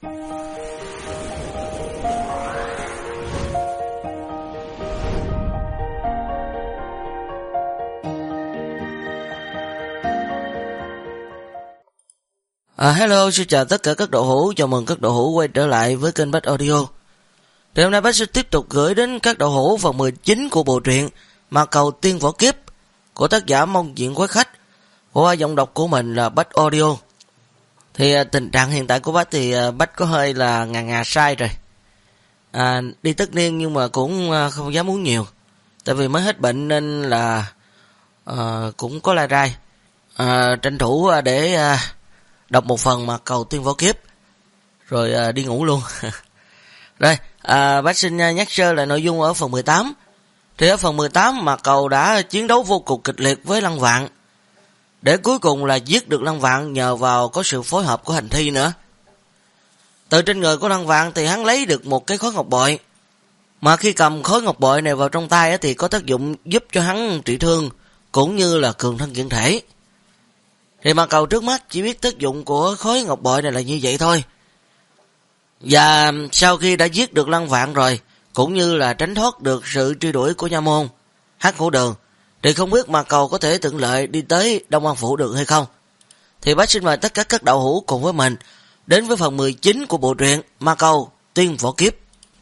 Hello, xin chào tất cả các độ hữu, chào mừng các độ hữu quay trở lại với kênh Bách Audio. Thì hôm nay Bách sẽ tiếp tục gửi đến các độ hữu phần 19 của bộ truyện Mà Cầu Tiên Võ Kiếp của tác giả Mong Diện Quái Khách, qua giọng đọc của mình là Bách Audio. Thì tình trạng hiện tại của Bách thì Bách có hơi là ngà sai rồi. Đi tất niên nhưng mà cũng không dám uống nhiều, tại vì mới hết bệnh nên là cũng có lai rai. Tranh thủ để đọc một phần Mà Cầu Tiên Võ Kiếp rồi đi ngủ luôn. Rồi, bác xin nhắc sơ lại nội dung ở phần 18. Thì ở phần 18 Mà Cầu đã chiến đấu vô cùng kịch liệt với Lăng Vạn, để cuối cùng là giết được Lăng Vạn nhờ vào có sự phối hợp của hành thi nữa. Từ trên người của Lăng Vạn thì hắn lấy được một cái khối ngọc bội, mà khi cầm khối ngọc bội này vào trong tay thì có tác dụng giúp cho hắn trị thương cũng như là cường thân kiện thể. Thì Mà Cầu trước mắt chỉ biết tác dụng của khối ngọc bội này là như vậy thôi. Và sau khi đã giết được Lăng Vạn rồi, cũng như là tránh thoát được sự truy đuổi của nha môn Hắc Hổ Đường, thì không biết Mà Cầu có thể thuận lợi đi tới Đông An Phủ được hay không. Thì bác xin mời tất cả các đạo hữu cùng với mình đến với phần 19 của bộ truyện Mà Cầu Tiên Võ Kiếp.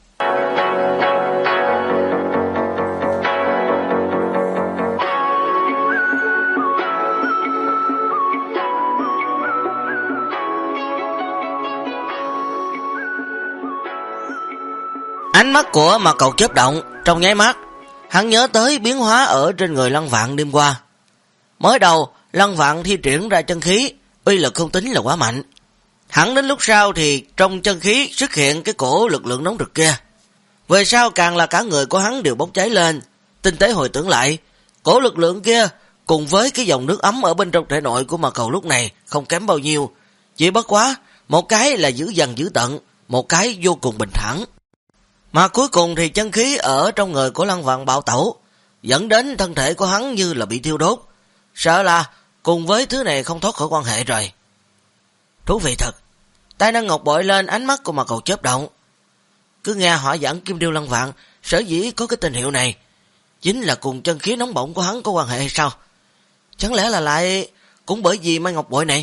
Ánh mắt của Mà Cầu chớp động, trong nháy mắt hắn nhớ tới biến hóa ở trên người Lăng Vạn đêm qua. Mới đầu Lăng Vạn thi triển ra chân khí, uy lực không tính là quá mạnh. Hẳn đến lúc sau thì trong chân khí xuất hiện cái cổ lực lượng nóng rực kia. Về sau càng là cả người của hắn đều bốc cháy lên. Tinh tế hồi tưởng lại, cổ lực lượng kia cùng với cái dòng nước ấm ở bên trong thể nội của Mà Cầu lúc này không kém bao nhiêu. Chỉ bất quá, một cái là dữ dằn dữ tận, một cái vô cùng bình thản. Mà cuối cùng thì chân khí ở trong người của Lăng Vạn bạo tẩu, dẫn đến thân thể của hắn như là bị thiêu đốt. Sợ là cùng với thứ này không thoát khỏi quan hệ rồi. Thú vị thật. Tay nâng ngọc bội lên, ánh mắt của Mà Cầu chớp động. Cứ nghe hỏa dẫn Kim Điêu Lăng Vạn sở dĩ có cái tên hiệu này, chính là cùng chân khí nóng bỏng của hắn có quan hệ hay sao? Chẳng lẽ là lại cũng bởi vì mang ngọc bội này?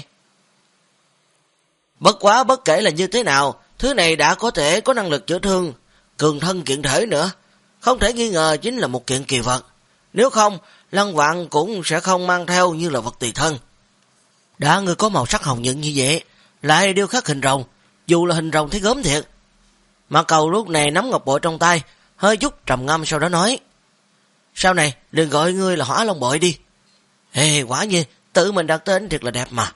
Bất quá bất kể là như thế nào, thứ này đã có thể có năng lực chữa thương, cường thân kiện thể nữa, không thể nghi ngờ chính là một kiện kỳ vật. Nếu không, Lăng Vạn cũng sẽ không mang theo như là vật tùy thân. Đã người có màu sắc hồng nhuận như vậy, lại điêu khắc hình rồng, dù là hình rồng thấy gớm thiệt. Mà Cầu lúc này nắm ngọc bội trong tay, hơi chút trầm ngâm sau đó nói: sau này đừng gọi ngươi là Hỏa Long Bội đi. Ê, quả nhiên tự mình đặt tên thiệt là đẹp mà.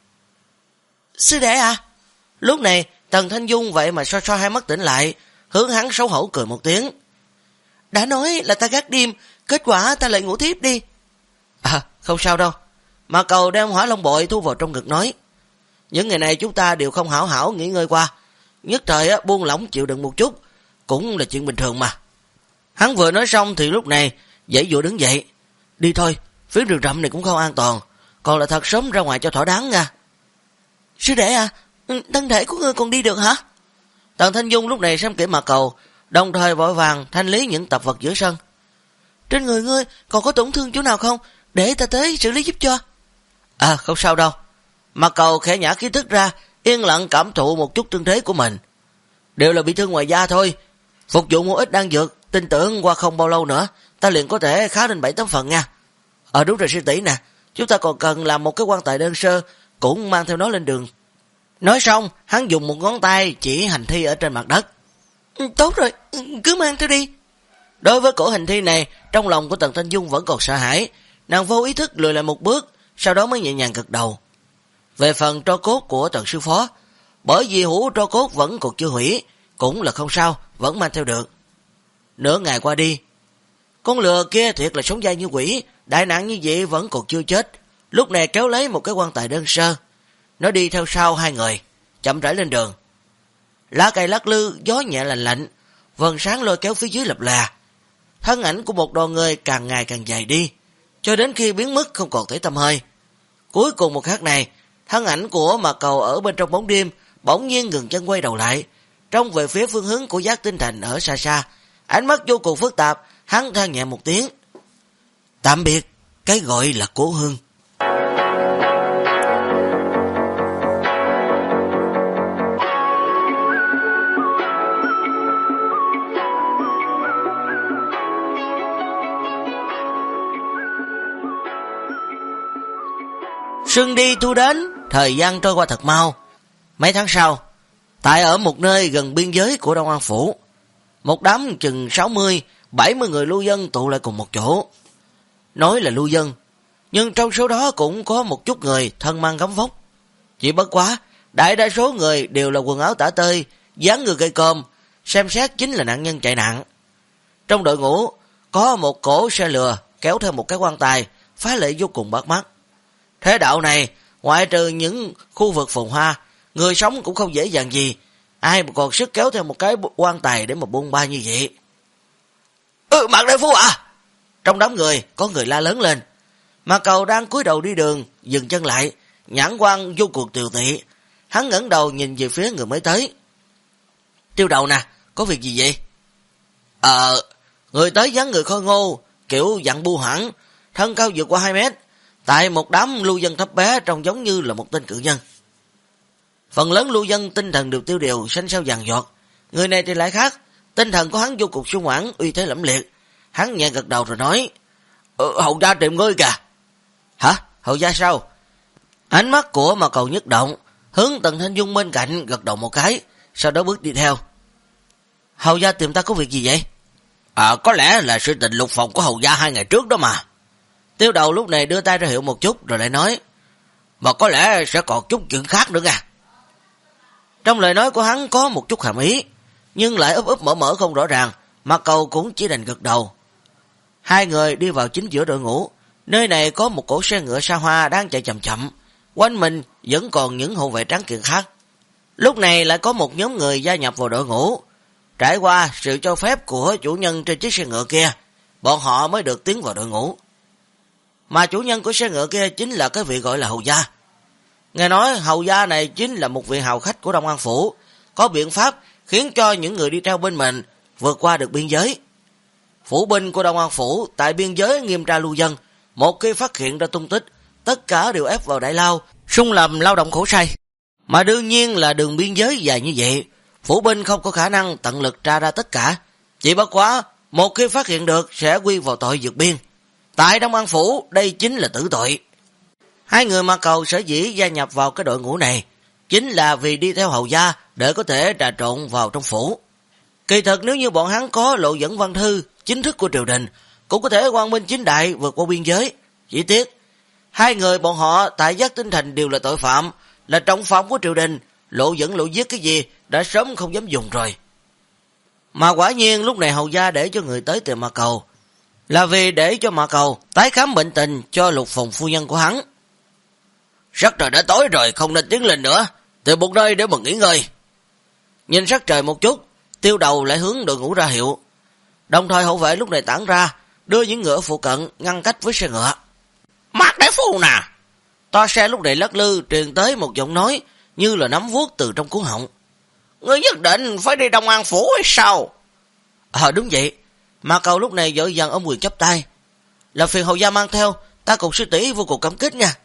Sư đệ à? Lúc này Tần Thanh Dung vậy mà so hai mắt tỉnh lại, hướng hắn xấu hổ cười một tiếng. Đã nói là ta gác đêm, kết quả ta lại ngủ tiếp đi. Không sao đâu. Mà Cầu đem Hỏa Long Bội thu vào trong ngực nói: những ngày này chúng ta đều không hảo hảo nghỉ ngơi qua, nhất thời buông lỏng chịu đựng một chút cũng là chuyện bình thường mà. Hắn vừa nói xong thì lúc này dãy dụa đứng dậy. Đi thôi, phía rừng rậm này cũng không an toàn, còn là thật sớm ra ngoài cho thỏa đáng nha. Sư đệ à, thân thể của ngươi còn đi được hả? Tần Thanh Dung lúc này xem kỹ Mà Cầu, đồng thời vội vàng thanh lý những tạp vật giữa sân. Trên người ngươi còn có tổn thương chỗ nào không? Để ta tới xử lý giúp cho. Không sao đâu. Mà Cầu khẽ nhả khí tức ra, yên lặng cảm thụ một chút thương thế của mình. Đều là bị thương ngoài da thôi. Phục dụng một ít đan dược, tin tưởng qua không bao lâu nữa ta liền có thể khá lên 7-8 phần nha. Đúng rồi sư tỷ nè, chúng ta còn cần làm một cái quan tài đơn sơ, cũng mang theo nó lên đường. Nói xong, hắn dùng một ngón tay chỉ hành thi ở trên mặt đất. Tốt rồi, cứ mang theo đi. Đối với cổ hành thi này, trong lòng của Tần Thanh Dung vẫn còn sợ hãi, nàng vô ý thức lùi lại một bước, sau đó mới nhẹ nhàng gật đầu. Về phần tro cốt của Tần sư phó, bởi vì hũ tro cốt vẫn còn chưa hủy, cũng là không sao, vẫn mang theo được. Nửa ngày qua đi, con lừa kia thiệt là sống dai như quỷ, đại nạn như vậy vẫn còn chưa chết, lúc này kéo lấy một cái quan tài đơn sơ. Nó đi theo sau hai người, chậm rãi lên đường. Lá cây lắc lư, gió nhẹ lạnh lạnh, vầng sáng lôi kéo phía dưới lập là. Thân ảnh của một đoàn người càng ngày càng dài đi, cho đến khi biến mất không còn thấy tăm hơi. Cuối cùng một khắc này, thân ảnh của Mà Cầu ở bên trong bóng đêm bỗng nhiên ngừng chân quay đầu lại, trông về phía phương hướng của Giác Tinh Thành ở xa xa, ánh mắt vô cùng phức tạp, hắn than nhẹ một tiếng. Tạm biệt, cái gọi là cố hương. Xuân đi thu đến, thời gian trôi qua thật mau. Mấy tháng sau, tại ở một nơi gần biên giới của Đông An Phủ, một đám chừng 60-70 người lưu dân tụ lại cùng một chỗ. Nói là lưu dân, nhưng trong số đó cũng có một chút người thân mang gấm vóc. Chỉ bất quá, đại đa số người đều là quần áo tả tơi, dáng người cây cơm, xem xét chính là nạn nhân chạy nạn. Trong đội ngũ, có một cỗ xe lừa kéo theo một cái quan tài, phá lệ vô cùng bắt mắt. Thế đạo này, ngoại trừ những khu vực phồn hoa, người sống cũng không dễ dàng gì. Ai mà còn sức kéo theo một cái quan tài để mà buôn ba như vậy? Mạc đại phu à! Trong đám người, có người la lớn lên. Mạc Cầu đang cúi đầu đi đường, dừng chân lại, nhãn quan vô cùng tiều tị. Hắn ngẩng đầu nhìn về phía người mới tới. Tiêu Đầu nè, có việc gì vậy? Người tới dáng người khôi ngô, kiểu dặn bu hẳn, thân cao vượt qua 2 mét. Tại một đám lưu dân thấp bé trông giống như là một tên cự nhân. Phần lớn lưu dân tinh thần đều tiêu điều, xanh xao vàng giọt. Người này thì lại khác, tinh thần của hắn vô cùng sung mãn, uy thế lẫm liệt. Hắn nhẹ gật đầu rồi nói, Hầu gia tìm ngươi kìa. Hả? Hầu gia sao? Ánh mắt của Mạc Cầu nhất động, hướng Tần Thanh Dung bên cạnh gật đầu một cái, sau đó bước đi theo. Hầu gia tìm ta có việc gì vậy? Có lẽ là sự tình lục phòng của hầu gia 2 ngày trước đó mà. Tiêu Đầu lúc này đưa tay ra hiệu một chút rồi lại nói, mà có lẽ sẽ còn chút chuyện khác nữa nha. Trong lời nói của hắn có một chút hàm ý, nhưng lại ấp ấp mở mở không rõ ràng, Mạc Cầu cũng chỉ đành gật đầu. 2 người đi vào chính giữa đội ngũ, nơi này có một cỗ xe ngựa xa hoa đang chạy chậm chậm, quanh mình vẫn còn những hộ vệ trắng kiện khác. Lúc này lại có một nhóm người gia nhập vào đội ngũ, trải qua sự cho phép của chủ nhân trên chiếc xe ngựa kia, bọn họ mới được tiến vào đội ngũ. Mà chủ nhân của xe ngựa kia chính là cái vị gọi là hầu gia. Nghe nói hầu gia này chính là một vị hào khách của Đông An Phủ, có biện pháp khiến cho những người đi theo bên mình vượt qua được biên giới. Phủ binh của Đông An Phủ tại biên giới nghiêm tra lưu dân, một khi phát hiện ra tung tích, tất cả đều ép vào đại lao, sung làm lao động khổ sai. Mà đương nhiên là đường biên giới dài như vậy, phủ binh không có khả năng tận lực tra ra tất cả. Chỉ bất quá, một khi phát hiện được sẽ quy vào tội vượt biên. Tại Đông An Phủ, đây chính là tử tội. 2 người Mạc Cầu sở dĩ gia nhập vào cái đội ngũ này, chính là vì đi theo hầu gia để có thể trà trộn vào trong phủ. Kỳ thật nếu như bọn hắn có lộ dẫn văn thư chính thức của triều đình, cũng có thể quang minh chính đại vượt qua biên giới. Chỉ tiếc, 2 người bọn họ tại Giác Tinh Thành đều là tội phạm, là trọng phạm của triều đình, lộ dẫn lộ giết cái gì đã sớm không dám dùng rồi. Mà quả nhiên lúc này hầu gia để cho người tới tìm Mạc Cầu, là vì để cho Mạc Cầu tái khám bệnh tình cho Lục Phòng phu nhân của hắn. Sắc trời đã tối rồi, không nên tiến lên nữa, tìm một nơi để mà nghỉ ngơi. Nhìn sắc trời một chút, Tiêu Đầu lại hướng đội ngũ ra hiệu. Đồng thời hậu vệ lúc này tản ra, đưa những ngựa phụ cận ngăn cách với xe ngựa. Mạc đại phu nè! Toa xe lúc này lắc lư truyền tới một giọng nói như là nắm vuốt từ trong cuốn họng. Ngươi nhất định phải đi Đông An Phủ hay sao? Đúng vậy. Mạc Cầu lúc này vội vàng ôm quyền chắp tay. Là phiền hầu gia mang theo, ta cùng sư tỷ vô cùng cảm kích nha.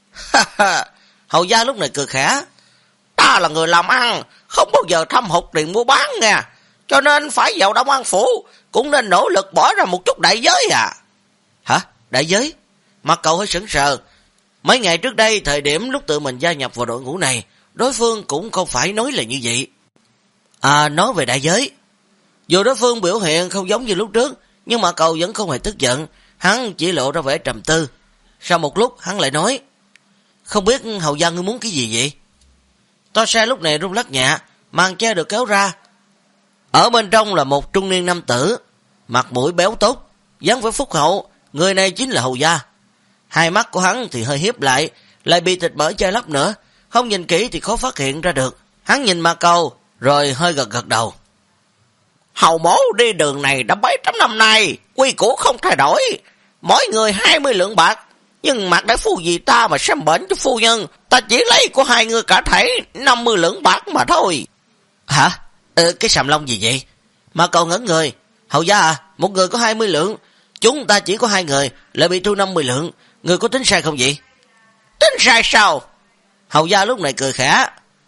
Hầu gia lúc này cười khẽ. Ta là người làm ăn, không bao giờ thâm hụt tiền mua bán nha, cho nên phải vào Đông An Phủ cũng nên nỗ lực bỏ ra một chút đại giới à. Hả? Đại giới? Mạc Cầu hơi sững sờ. Mấy ngày trước đây, thời điểm lúc tự mình gia nhập vào đội ngũ này, đối phương cũng không phải nói là như vậy. Nói về đại giới. Dù đối phương biểu hiện không giống như lúc trước, nhưng Mạc Cầu vẫn không hề tức giận, hắn chỉ lộ ra vẻ trầm tư. Sau một lúc hắn lại nói, không biết hầu gia ngươi muốn cái gì vậy? Toa xe lúc này rung lắc nhẹ, màn che được kéo ra. Ở bên trong là một trung niên nam tử, mặt mũi béo tốt, dáng vẻ phúc hậu, người này chính là hầu gia. 2 mắt của hắn thì hơi hiếp lại bị thịt mỡ che lấp nữa, không nhìn kỹ thì khó phát hiện ra được. Hắn nhìn Mạc Cầu, rồi hơi gật đầu. Hầu mổ đi đường này đã 700 năm nay, quy củ không thay đổi, mỗi người 20 lượng bạc, Nhưng Mạc đại phu vì ta mà xem bệnh cho phu nhân, ta chỉ lấy của hai người cả thảy 50 lượng bạc mà thôi. Hả? Cái sàm long gì vậy? Mạc Cầu ngẩn người. Hầu gia à, một người có 20 lượng, chúng ta chỉ có 2 người, lại bị thu 50 lượng, người có tính sai không vậy? Tính sai sao? Hầu gia lúc này cười khẽ.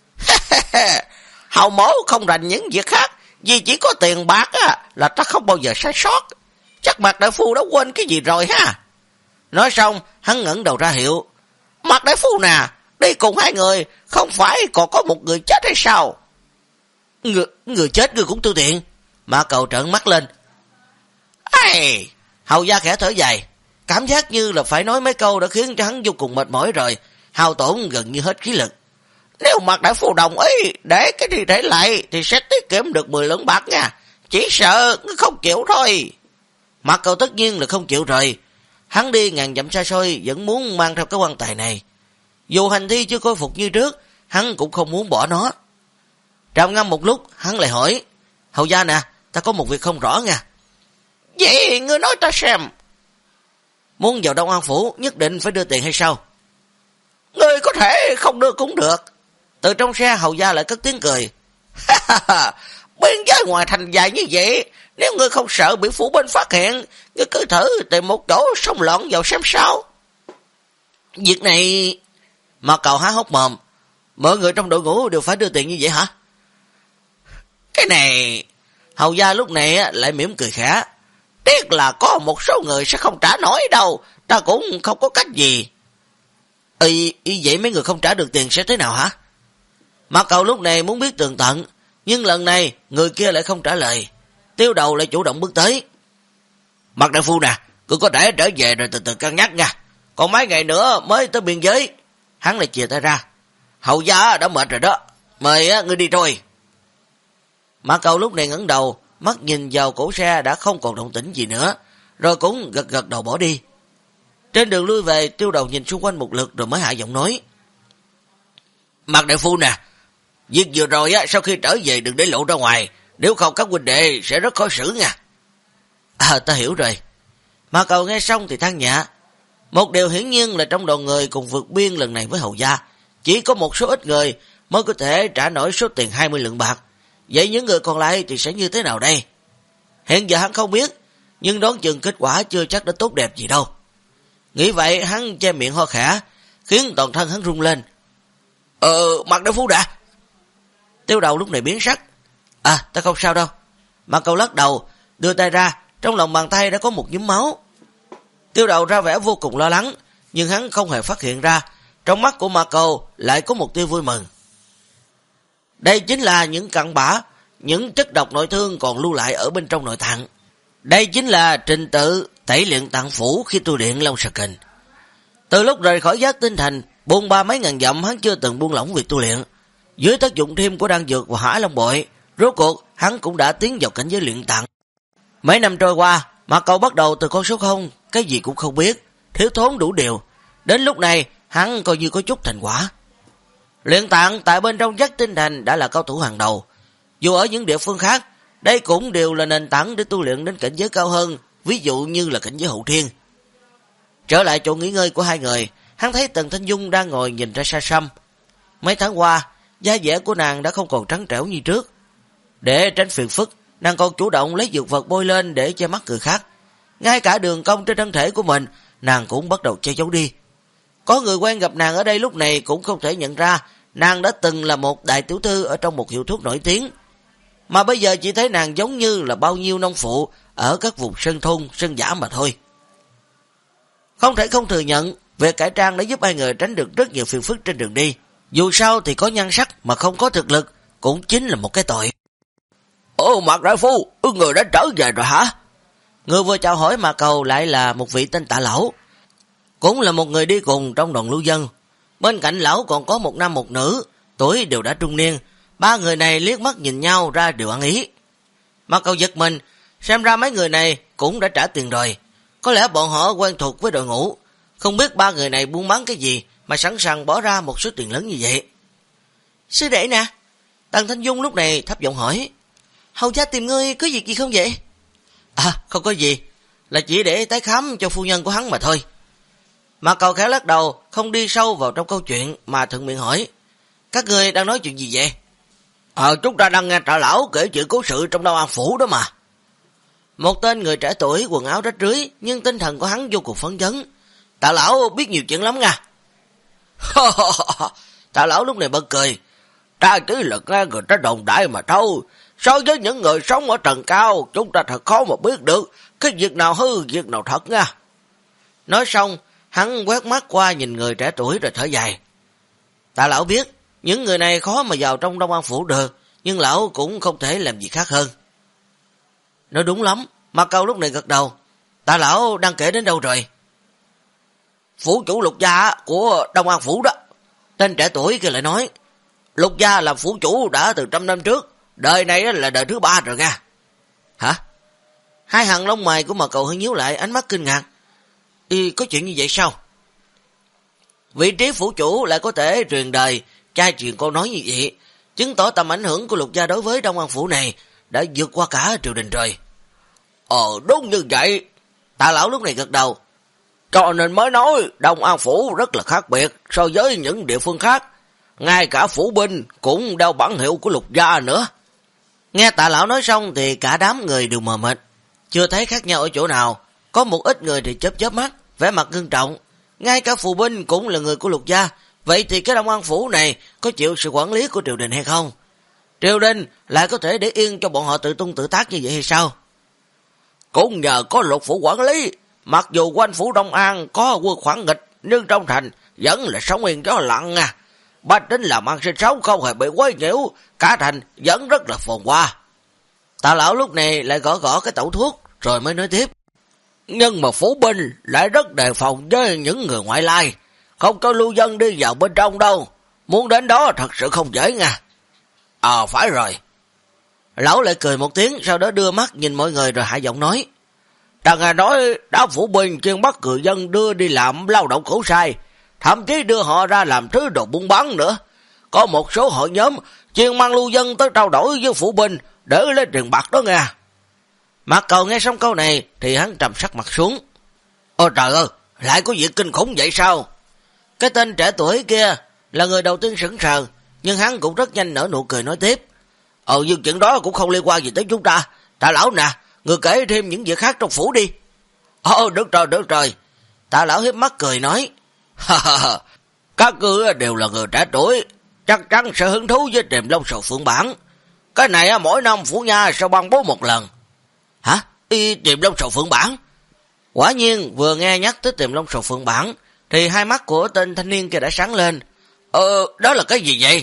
Hầu mổ không rành những việc khác, vì chỉ có tiền bạc là ta không bao giờ sai sót. Chắc Mạc đại phu đã quên cái gì rồi ha. Nói xong, hắn ngẩng đầu ra hiệu. Mạc đại phu nè, đi cùng 2 người, không phải còn có một người chết hay sao? Người chết người cũng tư tiện. Mạc Cầu trợn mắt lên. Ây! Hầu gia khẽ thở dài, cảm giác như là phải nói mấy câu đã khiến cho hắn vô cùng mệt mỏi rồi, hao tổn gần như hết khí lực. Nếu Mạc đại phu đồng ý để cái thi thể lại thì sẽ tiết kiệm được 10 lượng bạc nha. Chỉ sợ không chịu thôi. Mạc Cầu tất nhiên là không chịu rồi. Hắn đi ngàn dặm xa xôi vẫn muốn mang theo cái quan tài này. Dù hành thi chưa khôi phục như trước, hắn cũng không muốn bỏ nó. Trầm ngâm một lúc, hắn lại hỏi. Hầu gia nè, ta có một việc không rõ nha. Vậy ngươi nói ta xem. Muốn vào Đông An Phủ nhất định phải đưa tiền hay sao? Ngươi có thể không đưa cũng được. Từ trong xe hầu gia lại cất tiếng cười. Biên giới ngoài thành dài như vậy, nếu ngươi không sợ bị phủ binh phát hiện, ngươi cứ thử tìm một chỗ xông lọn vào xem sao. Việc này... Mà Cầu há hốc mồm. Mọi người trong đội ngũ đều phải đưa tiền như vậy hả? Cái này... Hầu gia lúc này lại mỉm cười khẽ. Tiếc là có một số người sẽ không trả nổi đâu, ta cũng không có cách gì. Ý vậy mấy người không trả được tiền sẽ thế nào hả? Mạc Cầu lúc này muốn biết tường tận, nhưng lần này người kia lại không trả lời. Tiêu Đầu lại chủ động bước tới. Mạc đại phu nè, cứ có thể trở về rồi từ từ cân nhắc nha. Còn mấy ngày nữa mới tới biên giới. Hắn lại chìa tay ra. Hầu gia đã mệt rồi đó, mời ngươi đi rồi. Mạc Cầu lúc này ngẩng đầu, mắt nhìn vào cổ xe đã không còn động tĩnh gì nữa, rồi cũng gật gật đầu bỏ đi. Trên đường lui về, Tiêu Đầu nhìn xung quanh một lượt rồi mới hạ giọng nói. Mạc đại phu nè, việc vừa rồi sau khi trở về đừng để lộ ra ngoài, nếu không các huynh đệ sẽ rất khó xử nha. Ta hiểu rồi. Mạc Cầu nghe xong thì than nhẹ. Một điều hiển nhiên là trong đoàn người cùng vượt biên lần này với hầu gia, chỉ có một số ít người mới có thể trả nổi số tiền 20 lượng bạc. Vậy những người còn lại thì sẽ như thế nào đây? Hiện giờ hắn không biết, nhưng đoán chừng kết quả chưa chắc đã tốt đẹp gì đâu. Nghĩ vậy hắn che miệng ho khẽ, khiến toàn thân hắn rung lên. Mạc đại phu đã. Tiêu Đầu lúc này biến sắc. Ta không sao đâu. Mạc Cầu lắc đầu, đưa tay ra, trong lòng bàn tay đã có một nhúm máu. Tiêu Đầu ra vẻ vô cùng lo lắng, nhưng hắn không hề phát hiện ra, trong mắt của Mạc Cầu lại có một tia vui mừng. Đây chính là những cặn bã, những chất độc nội thương còn lưu lại ở bên trong nội tạng. Đây chính là trình tự tẩy luyện tạng phủ khi tu luyện Long Sà Kình. Từ lúc rời khỏi Giác Tinh Thành, buôn ba mấy ngàn dặm hắn chưa từng buông lỏng việc tu luyện. Dưới tác dụng thêm của đan dược và Hỏa Long Bội, rốt cuộc hắn cũng đã tiến vào cảnh giới luyện tạng. Mấy năm trôi qua, Mạc Cầu bắt đầu từ con số 0, cái gì cũng không biết, thiếu thốn đủ điều. Đến lúc này, hắn coi như có chút thành quả. Luyện tạng tại bên trong Giác Tinh Thành đã là cao thủ hàng đầu. Dù ở những địa phương khác, đây cũng đều là nền tảng để tu luyện đến cảnh giới cao hơn, ví dụ như là cảnh giới hậu thiên. Trở lại chỗ nghỉ ngơi của hai người, hắn thấy Tần Thanh Dung đang ngồi nhìn ra xa xăm. Mấy tháng qua, da dẻ của nàng đã không còn trắng trẻo như trước. Để tránh phiền phức, nàng còn chủ động lấy dược vật bôi lên để che mắt người khác. Ngay cả đường cong trên thân thể của mình, nàng cũng bắt đầu che giấu đi. Có người quen gặp nàng ở đây lúc này cũng không thể nhận ra nàng đã từng là một đại tiểu thư ở trong một hiệu thuốc nổi tiếng. Mà bây giờ chỉ thấy nàng giống như là bao nhiêu nông phụ ở các vùng sơn thôn, sơn giả mà thôi. Không thể không thừa nhận, việc cải trang đã giúp hai người tránh được rất nhiều phiền phức trên đường đi. Dù sao thì có nhan sắc mà không có thực lực cũng chính là một cái tội. Mạc đại phu, người đã trở về rồi hả? Người vừa chào hỏi Mạc Cầu lại là một vị tên Tạ Lão, cũng là một người đi cùng trong đoàn lưu dân. Bên cạnh lão còn có một nam một nữ, tuổi đều đã trung niên. Ba người này liếc mắt nhìn nhau ra đều ăn ý. Mạc Cầu giật mình, xem ra mấy người này cũng đã trả tiền rồi. Có lẽ bọn họ quen thuộc với đội ngũ, không biết ba người này buôn bán cái gì mà sẵn sàng bỏ ra một số tiền lớn như vậy. Sư đệ nè. Tần Thanh Dung lúc này thấp giọng hỏi. Hầu gia tìm ngươi có việc gì không vậy? Không có gì, là chỉ để tái khám cho phu nhân của hắn mà thôi. Mà Cầu khéo lắc đầu, không đi sâu vào trong câu chuyện mà thuận miệng hỏi. Các người đang nói chuyện gì vậy? Chúng ta đang nghe Tạ lão kể chuyện cố sự trong Đông An Phủ đó mà. Một tên người trẻ tuổi quần áo rách rưới, nhưng tinh thần của hắn vô cùng phấn chấn. Tạ lão biết nhiều chuyện lắm nha. Tạ lão lúc này bật cười. Ta chỉ là nghe người ta đồn đại mà thôi. So với những người sống ở tầng cao, chúng ta thật khó mà biết được cái việc nào hư, việc nào thật nha. Nói xong, hắn quét mắt qua nhìn người trẻ tuổi rồi thở dài. Tạ lão biết, những người này khó mà vào trong Đông An Phủ được, nhưng lão cũng không thể làm gì khác hơn. Nói đúng lắm, Mạc Câu lúc này gật đầu. Tạ lão đang kể đến đâu rồi? Phủ chủ Lục gia của Đông An Phủ đó. Tên trẻ tuổi kia lại nói, Lục gia làm phủ chủ đã từ 100 năm trước, đời này là đời thứ 3 rồi nha. Hả? Hai hàng lông mày của Mạc Cầu hơi nhíu lại, ánh mắt kinh ngạc. Có chuyện như vậy sao? Vị trí phủ chủ lại có thể truyền đời, trai truyền câu nói như vậy, chứng tỏ tầm ảnh hưởng của Lục gia đối với Đông An Phủ này đã vượt qua cả triều đình rồi. Đúng như vậy. Tạ lão lúc này gật đầu. Cho nên mới nói Đông An Phủ rất là khác biệt so với những địa phương khác. Ngay cả phủ binh cũng đeo bản hiệu của Lục gia nữa. Nghe Tạ lão nói xong thì cả đám người đều mờ mịt, chưa thấy khác nhau ở chỗ nào. Có một ít người thì chớp mắt, vẻ mặt nghiêm trọng. Ngay cả phụ binh cũng là người của Lục gia. Vậy thì cái Đông An Phủ này có chịu sự quản lý của triều đình hay không? Triều đình lại có thể để yên cho bọn họ tự tung tự tác như vậy hay sao? Cũng nhờ có Lục phủ quản lý, mặc dù quanh phủ Đông An có quân khoản nghịch, nhưng trong thành vẫn là sóng yên gió lặng à. Bách tính làm ăn sinh sống không hề bị quấy nhiễu, cả thành vẫn rất là phồn hoa. Tạ lão lúc này lại gõ cái tẩu thuốc rồi mới nói tiếp. Nhưng mà phủ binh lại rất đề phòng với những người ngoại lai, không cho lưu dân đi vào bên trong đâu. Muốn đến đó thật sự không dễ nha. Phải rồi. Lão lại cười một tiếng, sau đó đưa mắt nhìn mọi người rồi hạ giọng nói. Ta nghe nói đám phủ binh chuyên bắt người dân đưa đi làm lao động khổ sai, thậm chí đưa họ ra làm thứ đồ buôn bán nữa. Có một số hội nhóm chuyên mang lưu dân tới trao đổi với phủ binh để lấy tiền bạc đó nghe. Mạc Cầu nghe xong câu này thì hắn trầm sắc mặt xuống. Trời ơi, lại có việc kinh khủng vậy sao? Cái tên trẻ tuổi kia là người đầu tiên sững sờ, nhưng hắn cũng rất nhanh nở nụ cười nói tiếp. Nhưng chuyện đó cũng không liên quan gì tới chúng ta. Tạ lão nè, người kể thêm những việc khác trong phủ đi. Được rồi. Tạ lão hiếp mắt cười nói. Các ngươi đều là người trẻ tuổi, chắc chắn sẽ hứng thú với Tiềm Long Sầu Phượng Bản. Cái này mỗi năm phủ nha sẽ ban bố một lần. Hả? Tiềm Long Sầu Phượng Bản? Quả nhiên vừa nghe nhắc tới Tiềm Long Sầu Phượng Bản thì hai mắt của tên thanh niên kia đã sáng lên. Đó là cái gì vậy?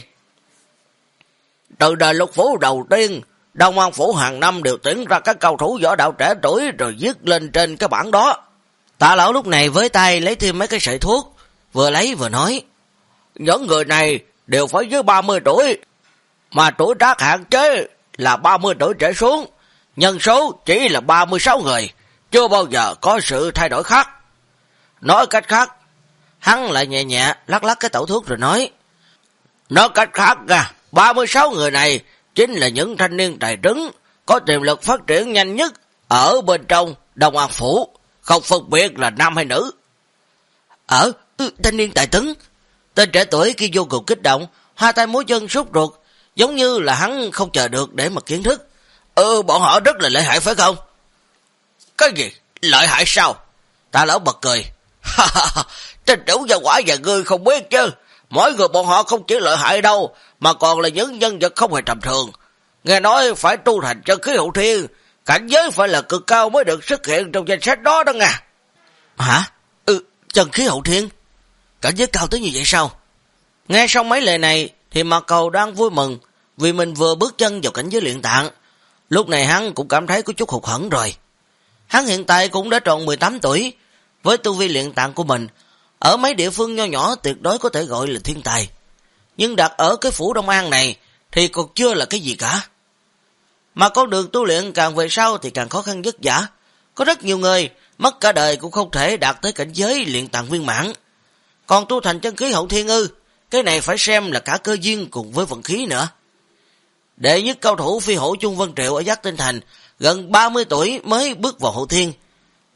Từ đời Lục phủ đầu tiên, Đông An Phủ hàng năm đều tuyển ra các cao thủ võ đạo trẻ tuổi rồi viết lên trên cái bản đó. Tạ lão lúc này với tay lấy thêm mấy cái sợi thuốc, vừa lấy vừa nói. Những người này đều phải dưới 30 tuổi, mà tuổi tác hạn chế là 30 tuổi trở xuống. Nhân số chỉ là 36 người, chưa bao giờ có sự thay đổi khác. Nói cách khác, hắn lại nhẹ nhẹ lắc cái tẩu thuốc rồi nói. Nói cách khác 36 người này chính là những thanh niên tài trứng, có tiềm lực phát triển nhanh nhất ở bên trong Đông An Phủ, không phân biệt là nam hay nữ. Thanh niên tài trứng. Tên trẻ tuổi kia vô cùng kích động, hai tay múa chân sốt ruột, giống như là hắn không chờ được để mà kiến thức. Bọn họ rất là lợi hại phải không? Cái gì? Lợi hại sao? Tạ lão bật cười. Trên chủ gia quả và ngươi không biết chứ. Mỗi người bọn họ không chỉ lợi hại đâu, mà còn là những nhân vật không hề tầm thường. Nghe nói phải tu thành chân khí hậu thiên, cảnh giới phải là cực cao mới được xuất hiện trong danh sách đó đó nha. Hả? Chân khí hậu thiên? Cảnh giới cao tới như vậy sao? Nghe xong mấy lời này thì Mạc Cầu đang vui mừng vì mình vừa bước chân vào cảnh giới luyện tạng. Lúc này hắn cũng cảm thấy có chút hụt hẫng rồi. Hắn hiện tại cũng đã tròn 18 tuổi, với tu vi luyện tạng của mình, ở mấy địa phương nho nhỏ tuyệt đối có thể gọi là thiên tài. Nhưng đặt ở cái phủ Đông An này thì còn chưa là cái gì cả. Mà con đường tu luyện càng về sau thì càng khó khăn vất vả. Có rất nhiều người mất cả đời cũng không thể đạt tới cảnh giới luyện tạng viên mãn. Còn tu thành chân khí hậu thiên cái này phải xem là cả cơ duyên cùng với vận khí nữa. Đệ nhất cao thủ phi hổ Chung Vân Triệu ở Giác Tinh Thành gần 30 tuổi mới bước vào hậu thiên.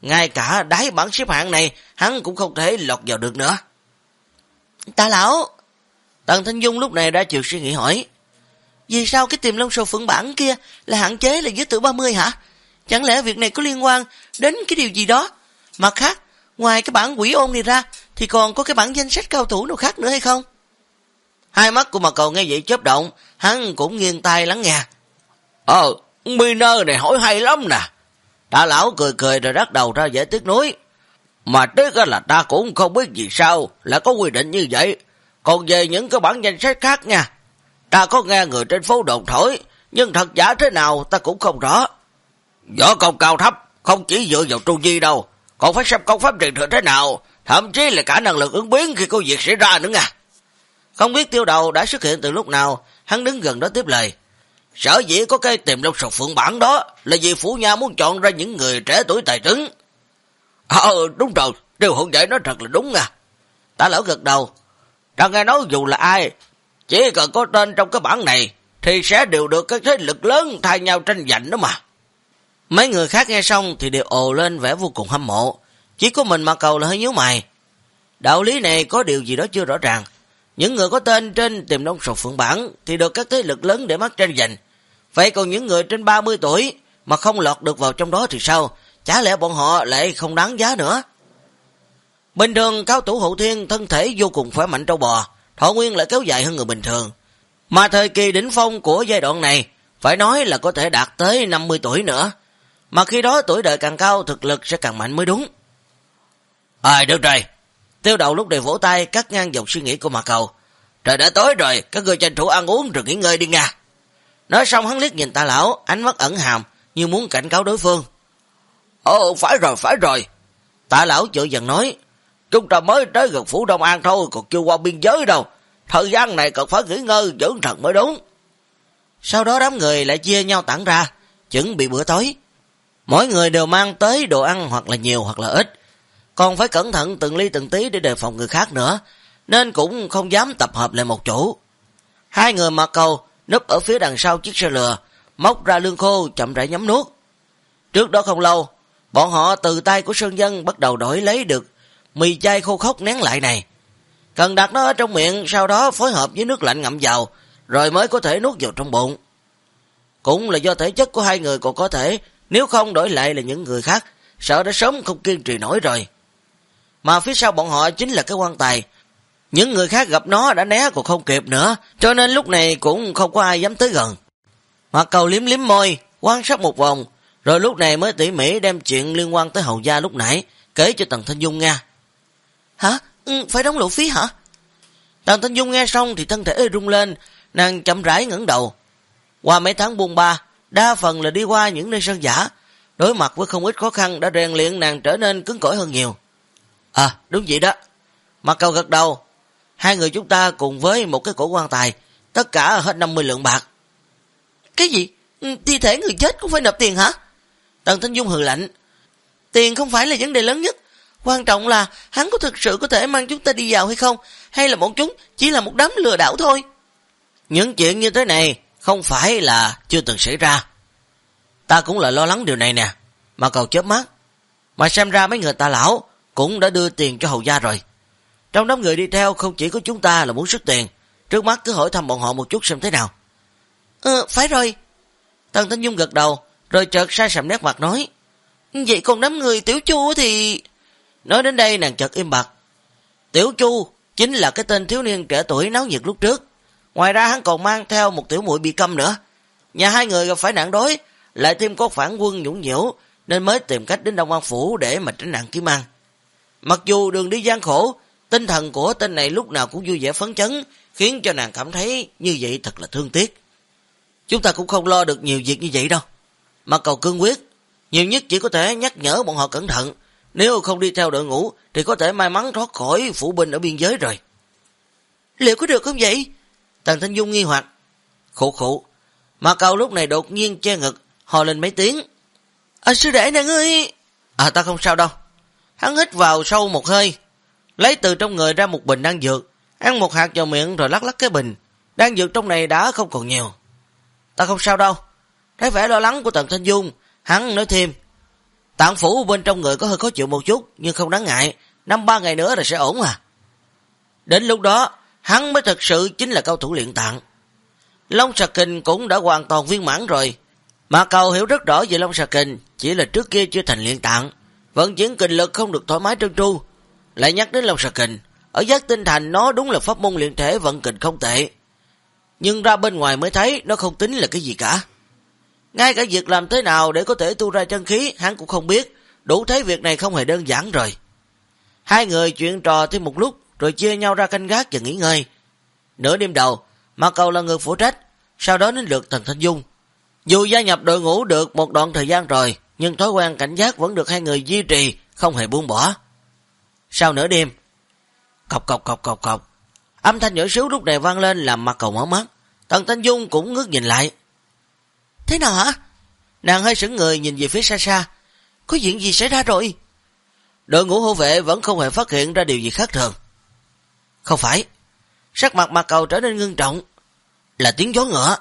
ngay cả đáy bảng xếp hạng này hắn cũng không thể lọt vào được nữa. Tạ lão, Tần Thanh Dung lúc này đã chịu suy nghĩ hỏi, vì sao cái Tiềm Long Sầu Phượng bản kia là hạn chế là giới tử 30 hả? Chẳng lẽ việc này có liên quan đến cái điều gì đó? Mặt khác, ngoài cái bản Quỷ Ôn này ra thì còn có cái bản danh sách cao thủ nào khác nữa hay không? Hai mắt của Mạc Cầu nghe vậy chớp động, hắn cũng nghiêng tai lắng nghe. Miner này hỏi hay lắm nè. Tạ lão cười cười rồi bắt đầu ra giải thích nói, mà tiếc là ta cũng không biết vì sao lại có quy định như vậy. Còn về những cái bản danh sách khác nha, ta có nghe người trên phố đồn thổi, nhưng thật giả thế nào ta cũng không rõ. Võ công cao thấp không chỉ dựa vào tu vi đâu, còn phải xem công pháp truyền thừa thế nào, thậm chí là cả năng lực ứng biến khi có việc xảy ra nữa nha. Không biết Tiêu Đầu đã xuất hiện từ lúc nào, hắn đứng gần đó tiếp lời. Sở dĩ có cái Tiềm Long Sầu Phượng bản đó là vì phủ nha muốn chọn ra những người trẻ tuổi tài trứng. Đúng rồi, Tiêu Hữu Giải nói thật là đúng nha. Tạ lão gật đầu. Ta nghe nói dù là ai, chỉ cần có tên trong cái bản này thì sẽ đều được các thế lực lớn thay nhau tranh giành đó mà. Mấy người khác nghe xong thì đều ồ lên vẻ vô cùng hâm mộ. Chỉ có mình Mạc Cầu là hơi nhíu mày. Đạo lý này có điều gì đó chưa rõ ràng. Những người có tên trên Tiềm Long Sầu Phượng bản thì được các thế lực lớn để mắt tranh giành. Vậy còn những người trên 30 tuổi mà không lọt được vào trong đó thì sao? Chả lẽ bọn họ lại không đáng giá nữa? Bình thường cao thủ hậu thiên thân thể vô cùng khỏe mạnh trâu bò, thọ nguyên lại kéo dài hơn người bình thường. Mà thời kỳ đỉnh phong của giai đoạn này phải nói là có thể đạt tới 50 tuổi nữa. Mà khi đó tuổi đời càng cao, thực lực sẽ càng mạnh mới đúng. Được rồi. Tiêu Đầu lúc này vỗ tay cắt ngang dòng suy nghĩ của Mạc Cầu. Trời đã tối rồi, các ngươi tranh thủ ăn uống rồi nghỉ ngơi đi nha. Nói xong hắn liếc nhìn Tạ lão, ánh mắt ẩn hàm như muốn cảnh cáo đối phương. Phải rồi. Tạ lão chợt dần nói, chúng ta mới tới gần phủ Đông An thôi, còn chưa qua biên giới đâu. Thời gian này cần phải nghỉ ngơi dưỡng thần mới đúng. Sau đó đám người lại chia nhau tản ra, chuẩn bị bữa tối. Mỗi người đều mang tới đồ ăn hoặc là nhiều hoặc là ít. Còn phải cẩn thận từng ly từng tí để đề phòng người khác nữa, nên cũng không dám tập hợp lại một chỗ. Hai người Mạc Cầu núp ở phía đằng sau chiếc xe lừa, móc ra lương khô chậm rãi nhấm nuốt. Trước đó không lâu, bọn họ từ tay của Sơn Dân bắt đầu đổi lấy được mì chay khô khốc nén lại này. Cần đặt nó ở trong miệng, sau đó phối hợp với nước lạnh ngậm vào, rồi mới có thể nuốt vào trong bụng. Cũng là do thể chất của hai người còn có thể, nếu không đổi lại là những người khác, sợ đã sớm không kiên trì nổi rồi. Mà phía sau bọn họ chính là cái quan tài. Những người khác gặp nó đã né còn không kịp nữa, cho nên lúc này cũng không có ai dám tới gần. Mạc Cầu liếm liếm môi, quan sát một vòng, rồi lúc này mới tỉ mỉ đem chuyện liên quan tới Hầu gia lúc nãy kể cho Tần Thanh Dung nghe. Hả? Phải đóng lộ phí hả? Tần Thanh Dung nghe xong thì thân thể rung lên, nàng chậm rãi ngẩng đầu. Qua mấy tháng buôn ba, đa phần là đi qua những nơi sơn dã, đối mặt với không ít khó khăn đã rèn luyện nàng trở nên cứng cỏi hơn nhiều. Đúng vậy đó. Mạc Cầu gật đầu. Hai người chúng ta cùng với một cái cổ quan tài, tất cả hết 50 lượng bạc. Cái gì? Thi thể người chết cũng phải nộp tiền hả? Tần Thanh Dung hừ lạnh. Tiền không phải là vấn đề lớn nhất. Quan trọng là hắn có thực sự có thể mang chúng ta đi vào hay không, hay là bọn chúng chỉ là một đám lừa đảo thôi. Những chuyện như thế này không phải là chưa từng xảy ra. Ta cũng là lo lắng điều này nè. Mạc Cầu chớp mắt. Mà xem ra mấy người Tạ lão cũng đã đưa tiền cho Hầu gia rồi. Trong đám người đi theo không chỉ có chúng ta là muốn xuất tiền, trước mắt cứ hỏi thăm bọn họ một chút xem thế nào. Phải rồi. Tần Thanh Dung gật đầu, rồi chợt sai sầm nét mặt nói. Vậy còn đám người Tiểu Chu thì... Nói đến đây nàng chợt im bặt. Tiểu Chu chính là cái tên thiếu niên trẻ tuổi náo nhiệt lúc trước. Ngoài ra hắn còn mang theo một tiểu muội bị câm nữa. Nhà hai người gặp phải nạn đói, lại thêm có phản quân nhũng nhiễu, nên mới tìm cách đến Đông An Phủ để mà tránh nạn kiếm ăn. Mặc dù đường đi gian khổ, tinh thần của tên này lúc nào cũng vui vẻ phấn chấn, khiến cho nàng cảm thấy như vậy thật là thương tiếc. Chúng ta cũng không lo được nhiều việc như vậy đâu. Mạc Cầu cương quyết, nhiều nhất chỉ có thể nhắc nhở bọn họ cẩn thận, nếu không đi theo đội ngũ thì có thể may mắn thoát khỏi phủ binh ở biên giới rồi. Liệu có được không vậy? Tần Thanh Dung nghi hoặc. Khụ. Mạc Cầu lúc này đột nhiên che ngực, hò lên mấy tiếng. Sư đệ nàng ơi! Ta không sao đâu. Hắn hít vào sâu một hơi, lấy từ trong người ra một bình đan dược, ăn một hạt vào miệng rồi lắc lắc cái bình. Đan dược trong này đã không còn nhiều. Ta không sao đâu. Thấy vẻ lo lắng của Tần Thanh Dung, hắn nói thêm. Tạng phủ bên trong người có hơi khó chịu một chút, nhưng không đáng ngại, 5-3 ngày nữa là sẽ ổn à. Đến lúc đó, hắn mới thật sự chính là cao thủ luyện tạng. Long xà kình cũng đã hoàn toàn viên mãn rồi. Mạc Cầu hiểu rất rõ về Long xà kình, chỉ là trước kia chưa thành luyện tạng, vận chuyển kình lực không được thoải mái trơn tru. Lại nhắc đến Long xà kình, ở Giác Tinh Thành nó đúng là pháp môn luyện thể vận kình không tệ, nhưng ra bên ngoài mới thấy nó không tính là cái gì cả. Ngay cả việc làm thế nào để có thể tu ra chân khí hắn cũng không biết, đủ thấy việc này không hề đơn giản rồi. Hai người chuyện trò thêm một lúc rồi chia nhau ra canh gác và nghỉ ngơi. Nửa đêm đầu, Mạc Cầu là người phụ trách, sau đó đến lượt Tần Thanh Dung. Dù gia nhập đội ngũ được một đoạn thời gian rồi, nhưng thói quen cảnh giác vẫn được hai người duy trì, không hề buông bỏ. Sau nửa đêm, cộc cộc cộc cộc cộc, âm thanh nhỏ xíu lúc này vang lên làm Mạc Cầu mở mắt. Tần Thanh Dung cũng ngước nhìn lại. Thế nào hả? Nàng hơi sững người nhìn về phía xa xa. Có chuyện gì xảy ra rồi? Đội ngũ hộ vệ vẫn không hề phát hiện ra điều gì khác thường. Không phải. Sắc mặt Mạc Cầu trở nên ngưng trọng. Là tiếng gió ngựa.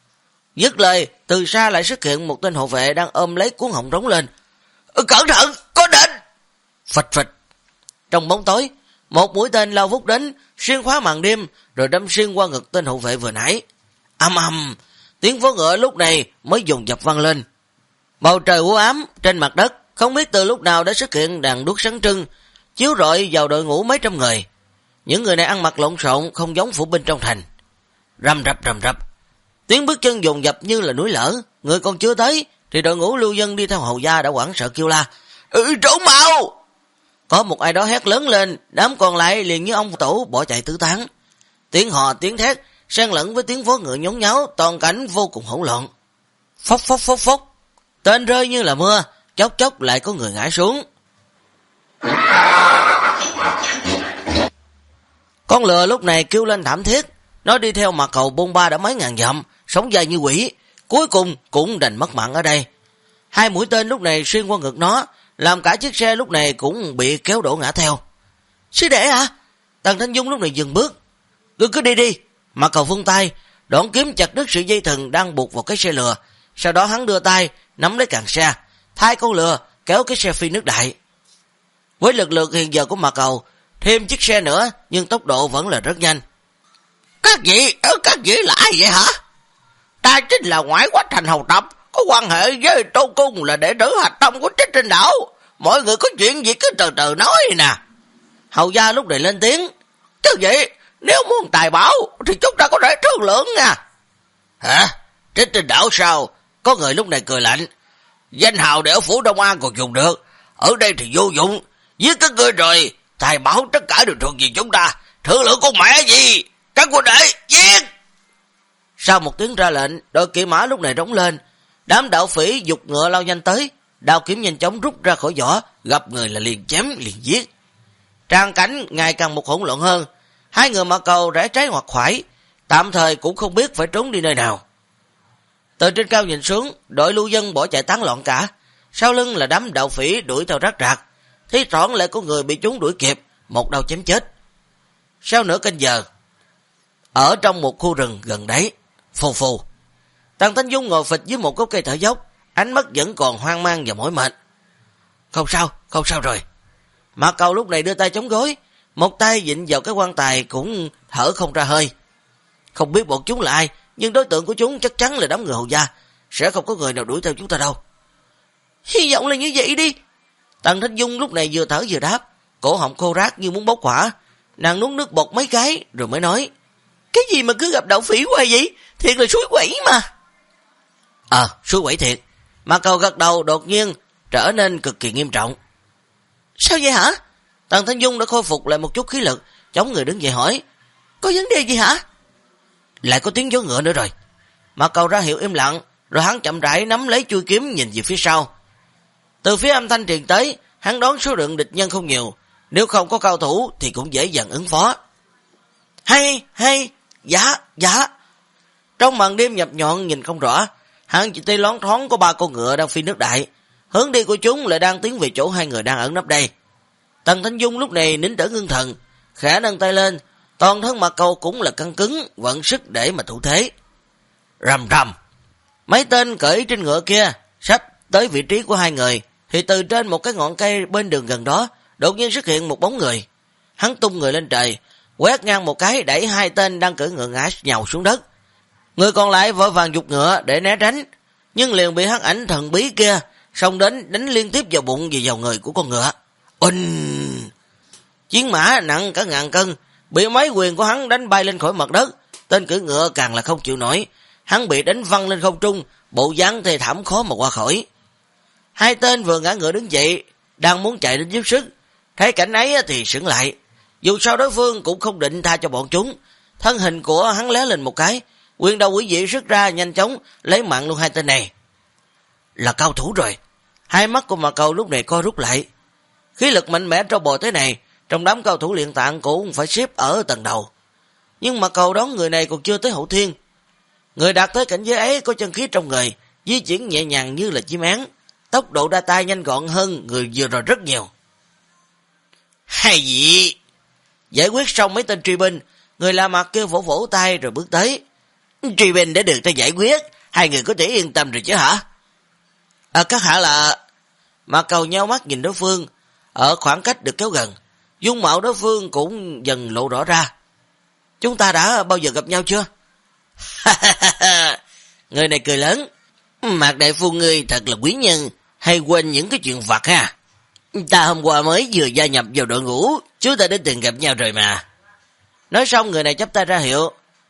Dứt lời, từ xa lại xuất hiện một tên hộ vệ đang ôm lấy cuốn họng rống lên. Cẩn thận, có địch! Phịch phịch. Trong bóng tối, một mũi tên lao vút đến, xuyên khóa màn đêm, rồi đâm xuyên qua ngực tên hộ vệ vừa nãy. Ầm ầm, tiếng vó ngựa lúc này mới dồn dập vang lên. Bầu trời u ám, trên mặt đất không biết từ lúc nào đã xuất hiện đèn đuốc sáng trưng, chiếu rọi vào đội ngũ mấy trăm người. Những người này ăn mặc lộn xộn, không giống phủ binh trong thành. Rầm rập, tiếng bước chân dồn dập như là núi lở. Người còn chưa tới thì đội ngũ lưu dân đi theo hầu gia đã hoảng sợ kêu la. Trốn mau! Có một ai đó hét lớn lên, đám còn lại liền như ông tổ bỏ chạy tứ tán. Tiếng hò tiếng thét xen lẫn với tiếng vó ngựa nhốn nháo, toàn cảnh vô cùng hỗn loạn. Phốc phốc phốc phốc, tên rơi như là mưa, chốc chốc lại có người ngã xuống. Con lừa lúc này kêu lên thảm thiết, nó đi theo Mạc Cầu bôn ba đã mấy ngàn dặm, sống dài như quỷ, cuối cùng cũng đành mất mạng ở đây. Hai mũi tên lúc này xuyên qua ngực nó, làm cả chiếc xe lúc này cũng bị kéo đổ ngã theo. Sư đệ hả? Tần Thanh Dung lúc này dừng bước. Cứ đi đi. Mạc Cầu vung tay, đoạn kiếm chặt đứt sợi dây thừng đang buộc vào cái xe lừa. Sau đó hắn đưa tay nắm lấy càng xe, thay con lừa kéo cái xe phi nước đại. Với lực lượng hiện giờ của Mạc Cầu, thêm chiếc xe nữa nhưng tốc độ vẫn là rất nhanh. Các vị là ai vậy hả? Ta chính là ngoại Quách Thành hầu tập, có quan hệ với Tô Cung, là đệ tử hạch tâm của Trích Trên Đảo. Mọi người có chuyện gì cứ từ từ nói nè. Hầu gia lúc này lên tiếng. Chứ vậy, nếu muốn tài bảo thì chúng ta có thể thương lượng nha. Hả? Trích Trên Đảo sao? Có người lúc này cười lạnh. Danh hào để ở phủ Đông An còn dùng được, ở đây thì vô dụng. Giết các ngươi rồi, tài bảo tất cả đều thuộc về chúng ta. Thương lượng con mẹ gì? Các quân đệ, giết! Sau một tiếng ra lệnh, đội kỵ mã lúc này rống lên. Đám đạo phỉ giục ngựa lao nhanh tới, đao kiếm nhanh chóng rút ra khỏi vỏ, gặp người là liền chém liền giết. Tràng cảnh ngày càng một hỗn loạn hơn. Hai người Mạc Cầu rẽ trái hoặc phải, tạm thời cũng không biết phải trốn đi nơi nào. Từ trên cao nhìn xuống, đội lưu dân bỏ chạy tán loạn cả. Sau lưng là đám đạo phỉ đuổi theo rác rạc. Thi thoảng lại có người bị chúng đuổi kịp, một đao chém chết. Sau nửa canh giờ, ở trong một khu rừng gần đấy, phù phù, Tần Thanh Dung ngồi phịch dưới một gốc cây thở dốc, ánh mắt vẫn còn hoang mang và mỏi mệt. Không sao rồi. Mạc Cầu lúc này đưa tay chống gối, một tay vịn vào cái quan tài cũng thở không ra hơi. Không biết bọn chúng là ai, nhưng đối tượng của chúng chắc chắn là đám người hầu gia, sẽ không có người nào đuổi theo chúng ta đâu. Hy vọng là như vậy đi. Tần Thanh Dung lúc này vừa thở vừa đáp, cổ họng khô rát như muốn bốc hỏa. Nàng nuốt nước bọt mấy cái rồi mới nói. Cái gì mà cứ gặp đạo phỉ hoài vậy? Thiệt là suối quẩy mà. Suối quẩy thiệt. Mạc Cầu gật đầu đột nhiên trở nên cực kỳ nghiêm trọng. Sao vậy hả? Tần Thanh Dung đã khôi phục lại một chút khí lực, chống người đứng dậy hỏi. Có vấn đề gì hả? Lại có tiếng gió ngựa nữa rồi. Mạc Cầu ra hiệu im lặng, rồi hắn chậm rãi nắm lấy chuôi kiếm nhìn về phía sau. Từ phía âm thanh truyền tới, hắn đoán số lượng địch nhân không nhiều, nếu không có cao thủ thì cũng dễ dàng ứng phó. Hay, dạ. Trong màn đêm nhập nhọn nhìn không rõ, hắn chỉ thấy loáng thoáng có 3 con ngựa đang phi nước đại, hướng đi của chúng lại đang tiến về chỗ hai người đang ẩn nấp đây. Tần Thanh Dung lúc này nín thở ngưng thần, khẽ nâng tay lên, toàn thân Mạc Cầu cũng là căng cứng, vận sức để mà thủ thế. Rầm rầm, mấy tên cởi trên ngựa kia sắp tới vị trí của hai người thì từ trên một cái ngọn cây bên đường gần đó, đột nhiên xuất hiện một bóng người. Hắn tung người lên trời, quét ngang một cái đẩy hai tên đang cưỡi ngựa ngã nhào xuống đất. Người còn lại vội vàng giục ngựa để né tránh, nhưng liền bị hắc ảnh thần bí kia xông đến đánh liên tiếp vào bụng và vào người của con ngựa. Oanh! Chiến mã nặng cả ngàn cân, bị mấy quyền của hắn đánh bay lên khỏi mặt đất. Tên cưỡi ngựa càng là không chịu nổi, hắn bị đánh văng lên không trung, bộ dáng thê thảm khó mà qua khỏi. Hai tên vừa ngã ngựa đứng dậy, đang muốn chạy đến giúp sức, thấy cảnh ấy thì sững lại. Dù sao đối phương cũng không định tha cho bọn chúng, thân hình của hắn lé lên một cái, quyền đầu quỷ dị xuất ra nhanh chóng lấy mạng luôn hai tên này. Là cao thủ rồi. Hai mắt của Mạc Cầu lúc này co rút lại. Khí lực mạnh mẽ trâu bò thế này, trong đám cao thủ luyện tạng cũng phải xếp ở tầng đầu. Nhưng Mạc Cầu đón người này còn chưa tới hậu thiên. Người đạt tới cảnh giới ấy có chân khí trong người, di chuyển nhẹ nhàng như là chim én, tốc độ đa tay nhanh gọn hơn người vừa rồi rất nhiều. Hay gì? Giải quyết xong mấy tên truy binh, người La Mạc kêu vỗ vỗ tay rồi bước tới. Truy binh đã được ta giải quyết, hai người có thể yên tâm rồi chứ hả? Các hạ là... Mạc Cầu nheo mắt nhìn đối phương, ở khoảng cách được kéo gần, dung mạo đối phương cũng dần lộ rõ ra. Chúng ta đã bao giờ gặp nhau chưa? Người này cười lớn. Mạc đại phu ngươi thật là quý nhân, hay quên những cái chuyện vặt ha. Ta hôm qua mới vừa gia nhập vào đội ngũ, chúng ta đã từng gặp nhau rồi mà. Nói xong người này chắp tay ra hiệu.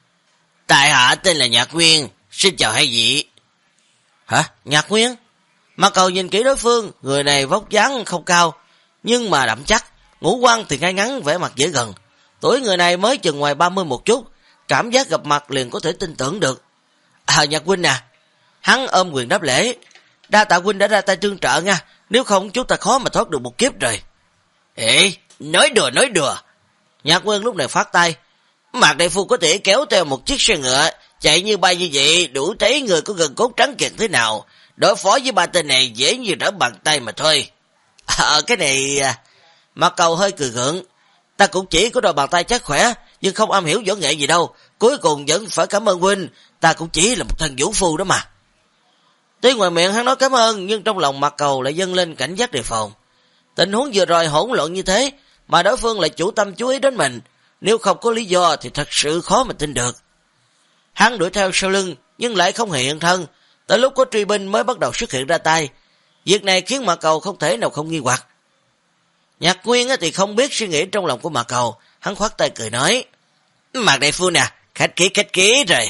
Tại hạ tên là Nhạc Nguyên, xin chào hai vị. Hả? Nhạc Nguyên? Mạc Cầu nhìn kỹ đối phương, người này vóc dáng không cao, nhưng mà đậm chắc, ngũ quan thì ngay ngắn, vẻ mặt dễ gần. Tuổi người này mới chừng ngoài 30 một chút, cảm giác gặp mặt liền có thể tin tưởng được. Nhạc huynh nè. Hắn ôm quyền đáp lễ. Đa tạ huynh đã ra tay tương trợ nha, nếu không chúng ta khó mà thoát được một kiếp rồi. Ê, nói đùa. Nhạc Nguyên lúc này phát tay. Mạc đại phu có thể kéo theo một chiếc xe ngựa, chạy như bay như vậy, đủ thấy người có gần cốt trắng kiện thế nào. Đối phó với ba tên này dễ như trở bàn tay mà thôi. Cái này... Mạc Cầu hơi cười gượng. Ta cũng chỉ có đôi bàn tay chắc khỏe, nhưng không am hiểu võ nghệ gì đâu. Cuối cùng vẫn phải cảm ơn huynh, ta cũng chỉ là một thần vũ phu đó mà. Tuy ngoài miệng hắn nói cảm ơn, nhưng trong lòng Mạc Cầu lại dâng lên cảnh giác đề phòng. Tình huống vừa rồi hỗn loạn như thế, mà đối phương lại chủ tâm chú ý đến mình. Nếu không có lý do thì thật sự khó mà tin được. Hắn đuổi theo sau lưng, nhưng lại không hề hiện thân. Tới lúc có truy binh mới bắt đầu xuất hiện ra tay. Việc này khiến Mạc Cầu không thể nào không nghi hoặc. Nhạc Nguyên thì không biết suy nghĩ trong lòng của Mạc Cầu, hắn khoát tay cười nói. Mạc đại phu nè, khách khí rồi.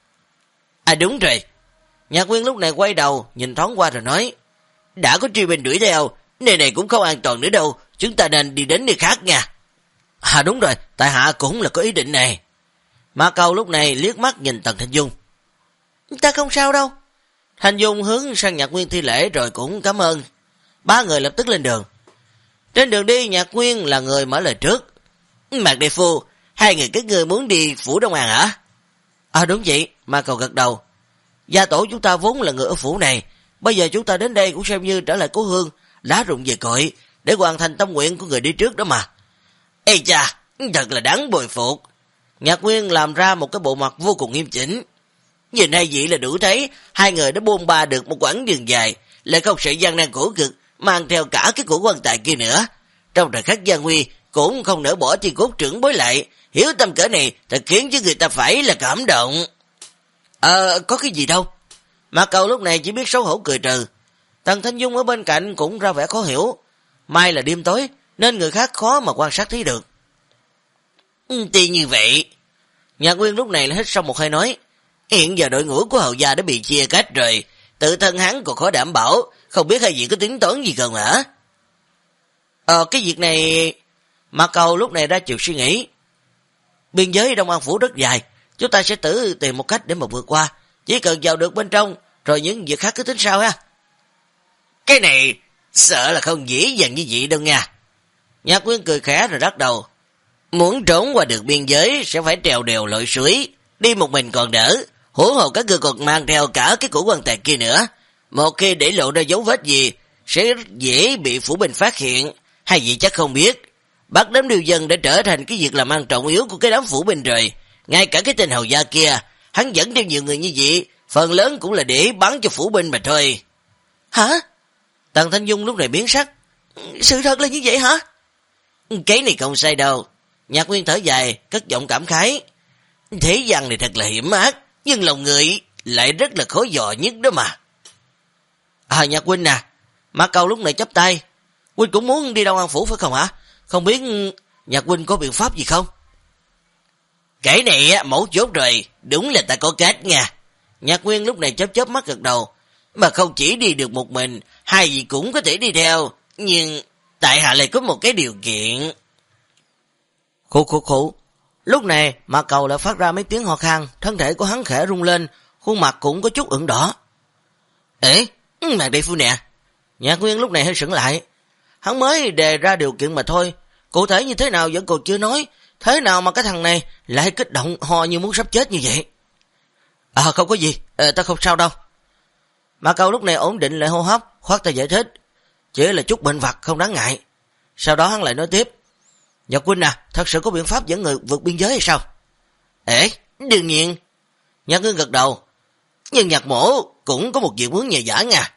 Đúng rồi. Nhạc Nguyên lúc này quay đầu, nhìn thoáng qua rồi nói. Đã có truy binh đuổi theo, nơi này cũng không an toàn nữa đâu, chúng ta nên đi đến nơi khác nha. Đúng rồi, tại hạ cũng là có ý định này. Mạc Cầu lúc này liếc mắt nhìn Tần Thanh Dung. Ta không sao đâu. Thanh Dung hướng sang Nhạc Nguyên thi lễ rồi cũng cảm ơn. Ba người lập tức lên đường. Trên đường đi Nhạc Nguyên là người mở lời trước. Mạc đại phu, hai người các ngươi muốn đi phủ Đông An hả? Đúng vậy, Mạc Cầu gật đầu. Gia tổ chúng ta vốn là người ở phủ này, bây giờ chúng ta đến đây cũng xem như trở lại cố hương, lá rụng về cội, để hoàn thành tâm nguyện của người đi trước đó mà. Ê cha, thật là đáng bồi phục. Nhạc Nguyên làm ra một cái bộ mặt vô cùng nghiêm chỉnh. Nhìn hai vị là đủ thấy, hai người đã bôn ba được một quãng đường dài, lại không sợ gian nan khổ cực, mang theo cả cái của quan tài kia nữa. Trong thời khắc gian nguy, cũng không nỡ bỏ chi cốt trưởng bối lại, hiểu tâm cỡ này thật khiến cho người ta phải là cảm động. Có cái gì đâu. Mạc Cầu lúc này chỉ biết xấu hổ cười trừ. Tần Thanh Dung ở bên cạnh cũng ra vẻ khó hiểu. Mai là đêm tối, nên người khác khó mà quan sát thấy được. Tuy như vậy. Nhạc Nguyên lúc này là hít xong một hơi nói. Hiện giờ đội ngũ của hậu gia đã bị chia cách rồi, tự thân hắn còn khó đảm bảo, không biết hai vị có tính toán gì cần hả? Cái việc này... Mạc Cầu lúc này ra chiều suy nghĩ. Biên giới Đông An Phủ rất dài, chúng ta sẽ tự tìm một cách để mà vượt qua, chỉ cần vào được bên trong, rồi những việc khác cứ tính sao ha. Cái này sợ là không dễ dàng như vậy đâu nha. Nhạc Nguyên cười khẽ rồi lắc đầu. Muốn trốn qua được biên giới sẽ phải trèo đèo lội suối, đi một mình còn đỡ, huống hồ các ngươi còn mang theo cả cái của quan tài kia nữa. Một khi để lộ ra dấu vết gì, sẽ dễ bị phủ binh phát hiện. Hai vị chắc không biết, bắt đám điều dân đã trở thành cái việc làm ăn trọng yếu của cái đám phủ binh rồi. Ngay cả cái tên hầu gia kia, hắn dẫn theo nhiều người như vậy, phần lớn cũng là để bắn cho phủ binh mà thôi. Hả? Tần Thanh Dung lúc này biến sắc. Sự thật là như vậy hả? Cái này không sai đâu. Nhạc Nguyên thở dài, cất giọng cảm khái. Thế gian này thật là hiểm ác, nhưng lòng người lại rất là khó dò nhất đó mà. Nhạc huynh nè. Mã Cầu lúc này chắp tay. Huynh cũng muốn đi Đông An Phủ phải không hả? Không biết Nhạc huynh có biện pháp gì không? Cái này mẫu chốt rồi, đúng là ta có cách nha. Nhạc Nguyên lúc này chớp chớp mắt gật đầu. Mà không chỉ đi được một mình, hai vị cũng có thể đi theo. Nhưng tại hạ lại có một cái điều kiện. Khụ. Lúc này Mã Cầu lại phát ra mấy tiếng ho khan, thân thể của hắn khẽ rung lên, khuôn mặt cũng có chút ửng đỏ. Ê, Mạc đại phu nè. Nhạc Nguyên lúc này hơi sững lại. Hắn mới đề ra điều kiện mà thôi, cụ thể như thế nào vẫn còn chưa nói. Thế nào mà cái thằng này lại kích động ho như muốn sắp chết như vậy? Không có gì, ta không sao đâu. Mã Cầu lúc này ổn định lại hô hấp, khoát tay giải thích. Chỉ là chút bệnh vặt không đáng ngại. Sau đó hắn lại nói tiếp. Nhạc huynh à, thật sự có biện pháp dẫn người vượt biên giới hay sao? Đương nhiên. Nhạc Nguyên gật đầu. Nhưng Nhạc mổ cũng có một việc muốn nhờ vả nha.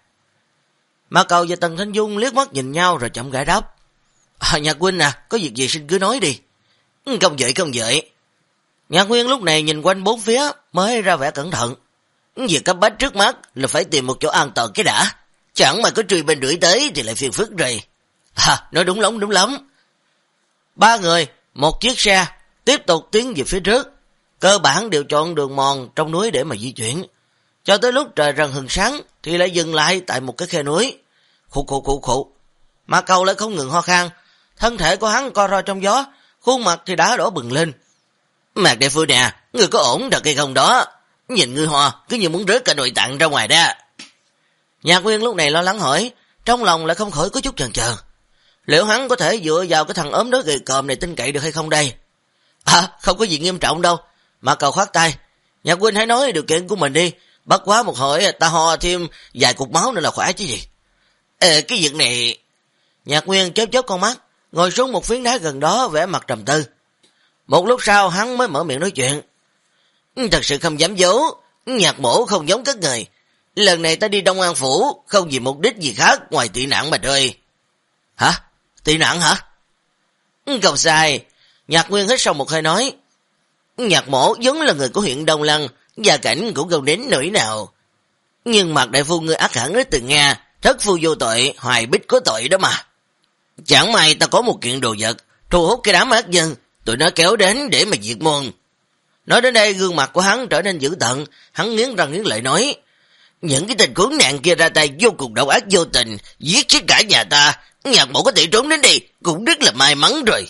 Mã Cầu và Tần Thanh Dung liếc mắt nhìn nhau rồi chậm rãi đáp. Nhạc huynh à, có việc gì xin cứ nói đi. Không vậy. Nhạc Nguyên lúc này nhìn quanh bốn phía mới ra vẻ cẩn thận. Việc cấp bách trước mắt là phải tìm một chỗ an toàn cái đã. Chẳng mà có truy bên đuổi tới thì lại phiền phức rồi. Nói đúng lắm. Ba người, một chiếc xe, tiếp tục tiến về phía trước. Cơ bản đều chọn đường mòn trong núi để mà di chuyển. Cho tới lúc trời dần hừng sáng thì lại dừng lại tại một cái khe núi. Khụ. Mã Cầu lại không ngừng ho khan. Thân thể của hắn co ro trong gió, khuôn mặt thì đã đỏ bừng lên. Mạc đại phu nè, ngươi có ổn thật hay không đó? Nhìn ngươi ho, cứ như muốn rớt cả nội tạng ra ngoài đó. Nhạc Nguyên lúc này lo lắng hỏi, trong lòng lại không khỏi có chút chần chờ. Liệu hắn có thể dựa vào cái thằng ốm đó gầy còm này tin cậy được hay không đây? Không có gì nghiêm trọng đâu. Mã Cầu khoát tay. Nhạc huynh hãy nói điều kiện của mình đi. Bất quá một hồi ta ho thêm vài cục máu nữa là khỏe chứ gì. Cái việc này... Nhạc Nguyên chớp con mắt, ngồi xuống một phiến đá gần đó vẻ mặt trầm tư. Một lúc sau hắn mới mở miệng nói chuyện. Thật sự không dám giấu, Nhạc mổ không giống các người. Lần này ta đi Đông An Phủ không vì mục đích gì khác ngoài tị nạn mà thôi. Hả? Tị nạn hả? Không sai. Nhạc Nguyên hít sâu một hơi nói. Nhạc mổ giống là người của huyện Đông Lăng, gia cảnh cũng không đến nỗi nào. Nhưng Mạc đại phu ngươi ác hẳn đến từ Nga, thất phu vô tội, hoài bích có tội đó mà. Chẳng may ta có một kiện đồ vật, thu hút cái đám ác nhân, tụi nó kéo đến để mà diệt môn. Nói đến đây gương mặt của hắn trở nên dữ tợn, hắn nghiến răng nghiến lợi nói. Những cái tình khốn nạn kia ra tay vô cùng độc ác vô tình, giết chết cả nhà ta, Nhạc mổ có thể trốn đến đây, cũng rất là may mắn rồi.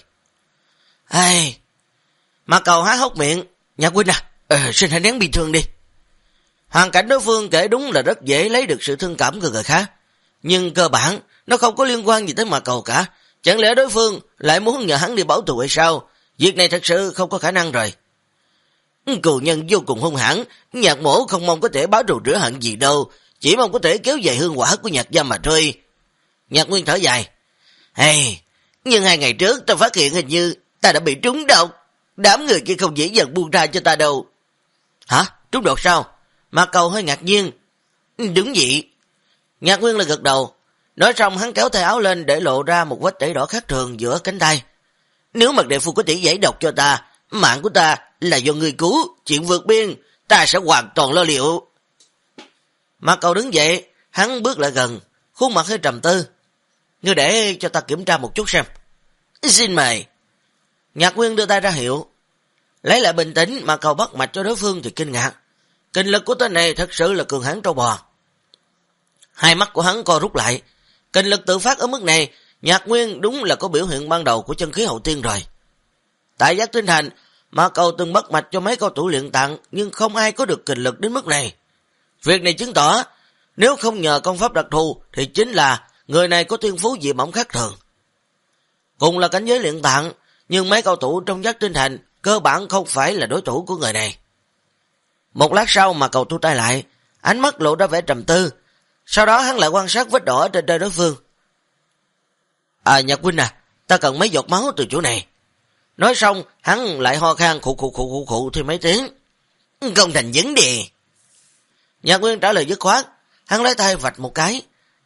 Mã Cầu há hốc miệng. Nhạc huynh à, xin hãy nén bị thương đi. Hoàn cảnh đối phương kể đúng là rất dễ lấy được sự thương cảm của người khác, nhưng cơ bản nó không có liên quan gì tới Mã Cầu cả. Chẳng lẽ đối phương lại muốn nhờ hắn đi báo thù hay sao? Việc này thật sự không có khả năng rồi. Cừu nhân vô cùng hung hãn, Nhạc mổ không mong có thể báo thù rửa hận gì đâu, chỉ mong có thể kéo dài hương quả của Nhạc gia mà thôi. Nhạc Nguyên thở dài. Nhưng 2 ngày trước ta phát hiện hình như ta đã bị trúng độc. Đám người kia không dễ dàng buông ra cho ta đâu. Hả? Trúng độc sao? Mã Cầu hơi ngạc nhiên. Đúng vậy. Nhạc Nguyên là gật đầu. Nói xong hắn kéo tay áo lên để lộ ra một vết chảy đỏ khác thường giữa cánh tay. Nếu Mạc đại phu có thể giải độc cho ta, mạng của ta là do người cứu, chuyện vượt biên ta sẽ hoàn toàn lo liệu. Mã Cầu đứng dậy, hắn bước lại gần, khuôn mặt hơi trầm tư. Ngươi để cho ta kiểm tra một chút xem. Xin mời. Nhạc Nguyên đưa tay ra hiệu. Lấy lại bình tĩnh, Mã Cầu bắt mạch cho đối phương thì kinh ngạc. Kinh lực của tên này thật sự là cường hãn trâu bò. Hai mắt của hắn co rút lại. Kinh lực tự phát ở mức này, Nhạc Nguyên đúng là có biểu hiện ban đầu của chân khí hậu tiên rồi. Tại Giác Tinh Thành, Mã Cầu từng bắt mạch cho mấy cao thủ luyện tạng, nhưng không ai có được kinh lực đến mức này. Việc này chứng tỏ, nếu không nhờ công pháp đặc thù thì chính là người này có thiên phú dị bẩm khác thường. Cùng là cảnh giới luyện tạng, nhưng mấy cao thủ trong Giác Tinh Thành cơ bản không phải là đối thủ của người này. Một lát sau Mã Cầu thu tay lại, ánh mắt lộ ra vẻ trầm tư. Sau đó hắn lại quan sát vết đỏ trên tay đối phương. Nhạc huynh à, ta cần mấy giọt máu từ chỗ này. Nói xong hắn lại ho khan khụ thêm mấy tiếng. Không thành vấn đề. Nhạc Nguyên trả lời dứt khoát. Hắn lấy tay vạch một cái,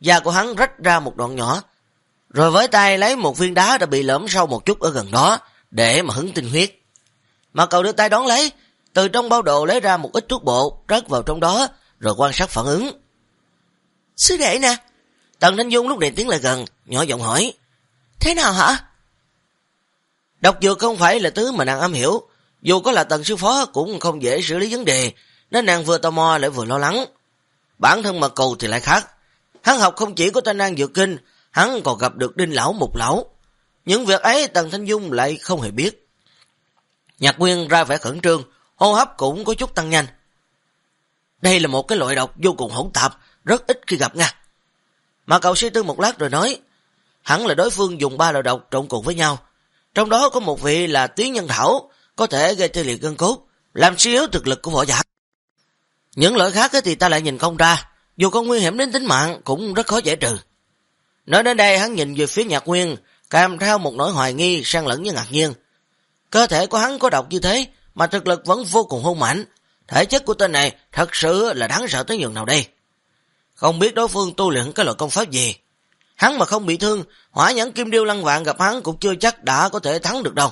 da của hắn rách ra một đoạn nhỏ, rồi với tay lấy một viên đá đã bị lõm sâu một chút ở gần đó, để mà hứng tinh huyết. Mà cậu đưa tay đón lấy, từ trong bao đồ lấy ra một ít thuốc bột, rớt vào trong đó, rồi quan sát phản ứng. Sư đệ nè. Tần Thanh Dung lúc này tiến lại gần, nhỏ giọng hỏi. Thế nào hả? Độc dược không phải là thứ mà nàng am hiểu, dù có là Tần sư phó cũng không dễ xử lý vấn đề, nên nàng vừa tò mò lại vừa lo lắng. Bản thân Mạc Cầu thì lại khác. Hắn học không chỉ có tên năng dược kinh, hắn còn gặp được Đinh lão Mục lão. Những việc ấy Tần Thanh Dung lại không hề biết. Nhạc Nguyên ra vẻ khẩn trương, hô hấp cũng có chút tăng nhanh. Đây là một cái loại độc vô cùng hỗn tạp, rất ít khi gặp nha. Mà cậu suy tư một lát rồi nói, hẳn là đối phương dùng 3 loại độc trộn cùng với nhau. Trong đó có một vị là Tuyến Nhân Thảo, có thể gây tê liệt gân cốt, làm suy yếu thực lực của võ giả. Những loại khác thì ta lại nhìn không ra, dù có nguy hiểm đến tính mạng cũng rất khó giải trừ. Nói đến đây hắn nhìn về phía Nhạc Nguyên, kèm theo một nỗi hoài nghi xen lẫn với ngạc nhiên. Cơ thể của hắn có độc như thế mà thực lực vẫn vô cùng hung mạnh, thể chất của tên này thật sự là đáng sợ tới nhường nào đây. Không biết đối phương tu luyện cái loại công pháp gì. Hắn mà không bị thương, Hỏa Nhẫn Kim Điêu Lăng Vạn gặp hắn cũng chưa chắc đã có thể thắng được đâu.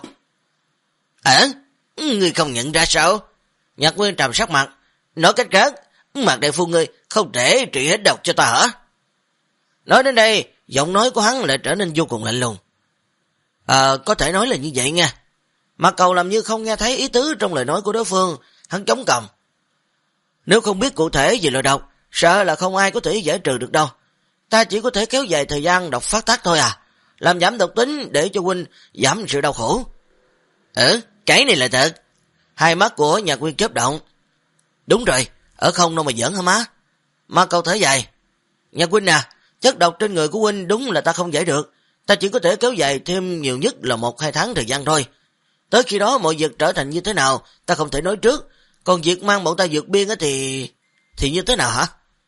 Ngươi không nhận ra sao? Nhạc Nguyên trầm sắc mặt. Nói cách khác, Mạc đại phu ngươi không thể trị hết độc cho ta hả? Nói đến đây, giọng nói của hắn lại trở nên vô cùng lạnh lùng. Có thể nói là như vậy nha. Mạc Cầu làm như không nghe thấy ý tứ trong lời nói của đối phương, hắn chống cằm. Nếu không biết cụ thể về loại độc, sợ là không ai có thể giải trừ được đâu. Ta chỉ có thể kéo dài thời gian độc phát tác thôi à, làm giảm độc tính để cho huynh giảm sự đau khổ. Cái này là thật. Hai mắt của Nhạc Nguyên chớp động. Đúng rồi, ở không đâu mà giỡn hả má? Mạc Cầu thở dài. Nhạc huynh à, chất độc trên người của huynh đúng là ta không giải được. Ta chỉ có thể kéo dài thêm nhiều nhất là 1-2 tháng thời gian thôi. Tới khi đó mọi việc trở thành như thế nào ta không thể nói trước. Còn việc mang bọn ta vượt biên thì như thế nào hả?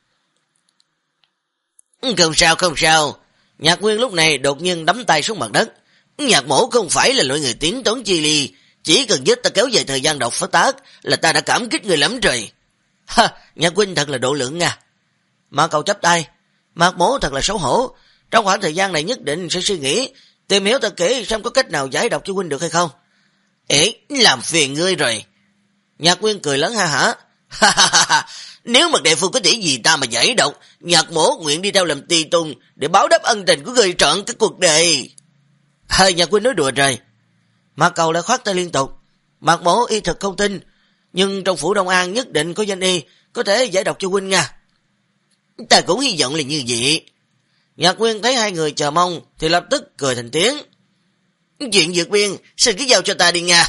Không sao. Nhạc Nguyên lúc này đột nhiên đấm tay xuống mặt đất. Nhạc mổ không phải là loại người tiến toán chi ly, chỉ cần giúp ta kéo dài thời gian độc phát tác là ta đã cảm kích người lắm rồi. Nhạc huynh thật là độ lượng nha. Mạc Cầu chấp tay. Mạc mổ thật là xấu hổ. Trong khoảng thời gian này nhất định sẽ suy nghĩ, tìm hiểu thật kỹ xem có cách nào giải độc cho huynh được hay không. Làm phiền ngươi rồi. Nhạc Nguyên cười lớn ha hả. Nếu Mạc đại phu có thể vì ta mà giải độc, Nhạc mổ nguyện đi theo làm tùy tùng để báo đáp ân tình của người trọn cái cuộc đời. Nhạc Nguyên nói đùa rồi. Mạc Cầu lại khoát tay liên tục. Mạc mổ y thực không tin, nhưng trong phủ Đông An nhất định có danh y có thể giải độc cho huynh nha. Ta cũng hy vọng là như vậy. Nhạc Nguyên thấy hai người chờ mong thì lập tức cười thành tiếng. Chuyện vượt biên xin cứ giao cho ta đi nha.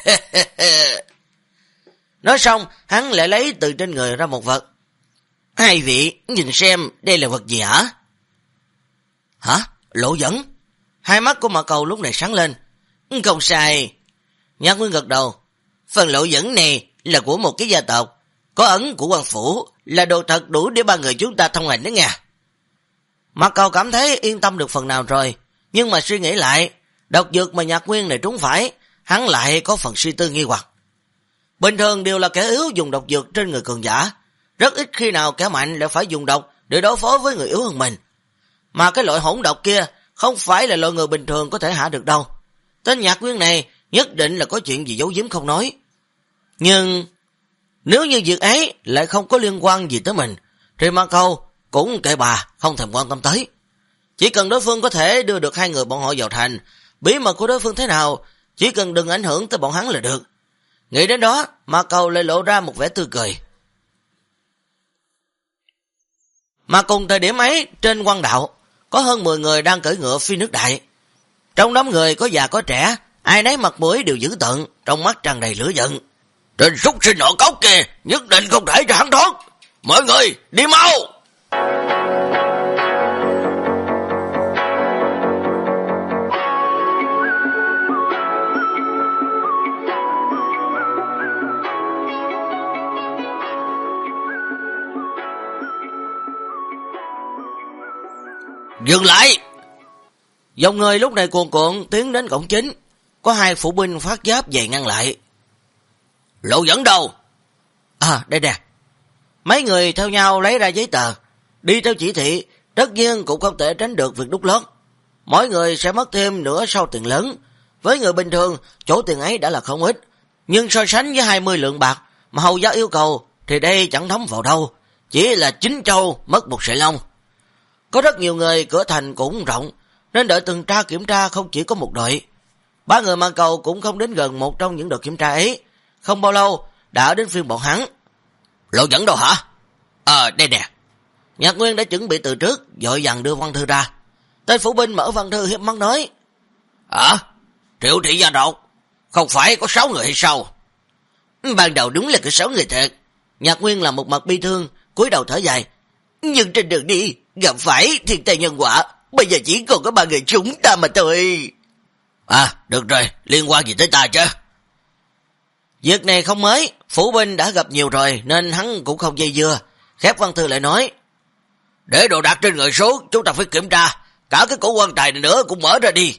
Nói xong hắn lại lấy từ trên người ra một vật. Hai vị nhìn xem đây là vật gì hả? Hả? Lộ dẫn? Hai mắt của Mạc Cầu lúc này sáng lên. Không sai. Nhạc Nguyên gật đầu. Phần lộ dẫn này là của một cái gia tộc, có ấn của quan phủ, là đồ thật đủ để 3 người chúng ta thông hành đó nha. Mạc Cầu cảm thấy yên tâm được phần nào rồi, nhưng mà suy nghĩ lại, độc dược mà Nhạc Nguyên này trúng phải, hắn lại có phần suy tư nghi hoặc. Bình thường đều là kẻ yếu dùng độc dược trên người cường giả, rất ít khi nào kẻ mạnh lại phải dùng độc để đối phó với người yếu hơn mình. Mà cái loại hỗn độc kia không phải là loại người bình thường có thể hạ được đâu. Tên Nhạc Nguyên này nhất định là có chuyện gì giấu giếm không nói. Nhưng nếu như việc ấy lại không có liên quan gì tới mình, thì Mạc Cầu cũng kệ bà, không thèm quan tâm tới. Chỉ cần đối phương có thể đưa được 2 người bọn họ vào thành, bí mật của đối phương thế nào, chỉ cần đừng ảnh hưởng tới bọn hắn là được. Nghĩ đến đó, Mạc Cầu lại lộ ra một vẻ tươi cười. Mà cùng thời điểm ấy, trên quan đạo, có hơn 10 người đang cưỡi ngựa phi nước đại. Trong đám người có già có trẻ, ai nấy mặt mũi đều dữ tợn, trong mắt tràn đầy lửa giận. Trên súc sinh nọ cốc kìa, nhất định không thể cho hắn thoát. Mọi người, đi mau! Dừng lại! Dòng người lúc này cuồn cuộn tiến đến cổng chính, có 2 phụ binh phát giáp về ngăn lại. Lộ dẫn đâu? Đây nè. Mấy người theo nhau lấy ra giấy tờ, đi theo chỉ thị, tất nhiên cũng không thể tránh được việc đút lót. Mỗi người sẽ mất thêm nửa sau tiền lớn. Với người bình thường, chỗ tiền ấy đã là không ít. Nhưng so sánh với 20 lượng bạc mà hầu gia yêu cầu thì đây chẳng thấm vào đâu. Chỉ là 9 trâu mất một sợi lông. Có rất nhiều người, cửa thành cũng rộng, nên đợi tuần tra kiểm tra không chỉ có một đội. 3 người mang cầu cũng không đến gần một trong những đội kiểm tra ấy. Không bao lâu đã đến phiên bọn hắn. Lộ dẫn đâu hả? Đây nè. Nhạc Nguyên đã chuẩn bị từ trước, vội vàng đưa văn thư ra. Tên phủ binh mở văn thư hiếp mắt nói: Triệu thị gia đột, không phải có 6 người hay sao? Ban đầu đúng là có 6 người thật. Nhạc Nguyên là một mặt bi thương, cúi đầu thở dài. Nhưng trên đường đi gặp phải thiên tai nhân quả, bây giờ chỉ còn có 3 người chúng ta mà thôi. Được rồi, liên quan gì tới ta chứ? Việc này không mới, phủ binh đã gặp nhiều rồi nên hắn cũng không dây dưa. Khép văn thư lại nói: Để đồ đạc trên người xuống, chúng ta phải kiểm tra. Cả cái cổ quan tài này nữa cũng mở ra đi.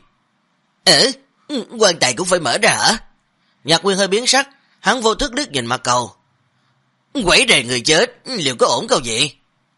Quan tài cũng phải mở ra hả? Nhạc Nguyên hơi biến sắc, hắn vô thức liếc nhìn mặt cầu. Quẩy rề người chết, liệu có ổn không vậy?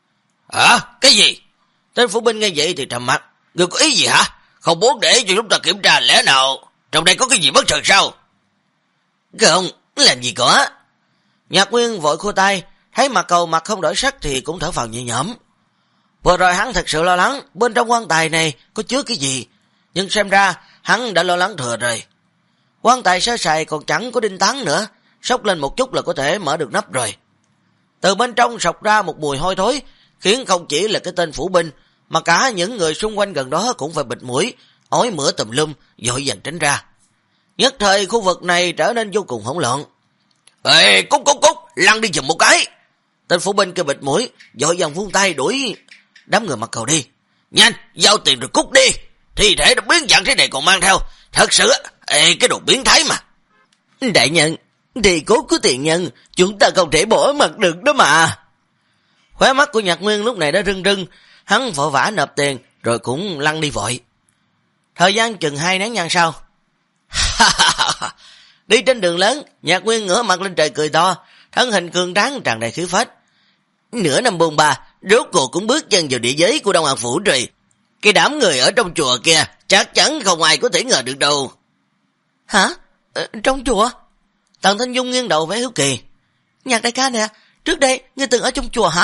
Cái gì? Tên phủ binh nghe vậy thì trầm mặt. Người có ý gì hả? Không muốn để cho chúng ta kiểm tra, lẽ nào trong đây có cái gì bất thường sao? Không, làm gì có. Nhạc Nguyên vội khua tay, thấy mặt cầu mặt không đổi sắc thì cũng thở phào nhẹ nhõm. Vừa rồi hắn thật sự lo lắng bên trong quan tài này có chứa cái gì, nhưng xem ra hắn đã lo lắng thừa rồi. Quan tài sơ sài còn chẳng có đinh tán nữa, xốc lên một chút là có thể mở được nắp rồi. Từ bên trong sộc ra một mùi hôi thối, khiến không chỉ là cái tên phủ binh mà cả những người xung quanh gần đó cũng phải bịt mũi, ói mửa tùm lum, vội vàng tránh ra. Nhất thời khu vực này trở nên vô cùng hỗn loạn. Cút, lăn đi giùm một cái. Tên phủ binh kêu bịt mũi, vội vàng vung tay đuổi đám người mặt cầu đi. Nhanh, giao tiền rồi cút đi. Thi thể nó biến dạng thế này còn mang theo, thật sự cái đồ biến thái mà. Đại nhân, thì cốt của tiền nhân chúng ta không thể bỏ mặt được đó mà. Khóe mắt của Nhạc Nguyên lúc này đã rưng rưng, hắn vội vã nộp tiền rồi cũng lăn đi vội. Thời gian chừng 2 nén nhang sau. Đi trên đường lớn, Nhạc Nguyên ngửa mặt lên trời cười to, thân hình cường tráng tràn đầy khí phách. Nửa năm bôn ba, rốt cuộc cũng bước chân vào địa giới của Đông An Phủ rồi. Cái đám người ở trong chùa kia chắc chắn không ai có thể ngờ được đâu. Hả? Trong chùa? Tần Thanh Dung nghiêng đầu vẻ hiếu kỳ. Nhạc đại ca nè, trước đây ngươi từng ở trong chùa hả?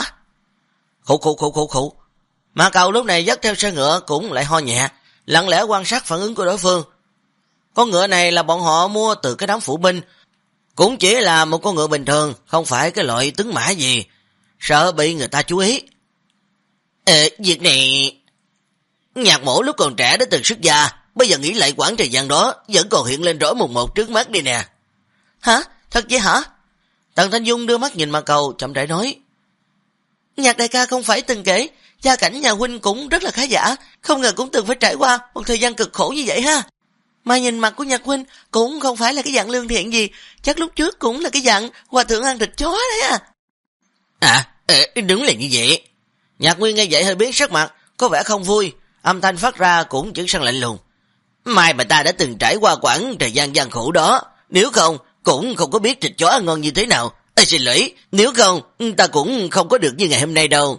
Khủ. Mà Cầu lúc này dắt theo xe ngựa cũng lại ho nhẹ, lặng lẽ quan sát phản ứng của đối phương. Con ngựa này là bọn họ mua từ cái đám phủ binh, cũng chỉ là một con ngựa bình thường, không phải cái loại tướng mã gì, sợ bị người ta chú ý. Việc này... Nhạc Mổ lúc còn trẻ đã từng xuất gia, bây giờ nghĩ lại quãng thời gian đó vẫn còn hiện lên rõ mồn một trước mắt đi nè. Hả? Thật vậy hả? Tần Thanh Dung đưa mắt nhìn mà Cầu, chậm rãi nói. Nhạc đại ca không phải từng kể, gia cảnh nhà huynh cũng rất là khá giả, không ngờ cũng từng phải trải qua một thời gian cực khổ như vậy ha. Mà nhìn mặt của Nhạc huynh cũng không phải là cái dạng lương thiện gì, chắc lúc trước cũng là cái dạng hòa thượng ăn thịt chó đấy à. Đúng là như vậy. Nhạc Nguyên nghe vậy hơi biến sắc mặt, có vẻ không vui, âm thanh phát ra cũng chuyển sang lạnh lùng. Mai mà ta đã từng trải qua quãng thời gian gian khổ đó, nếu không cũng không có biết thịt chó ăn ngon như thế nào. Xin lỗi, nếu không ta cũng không có được như ngày hôm nay đâu.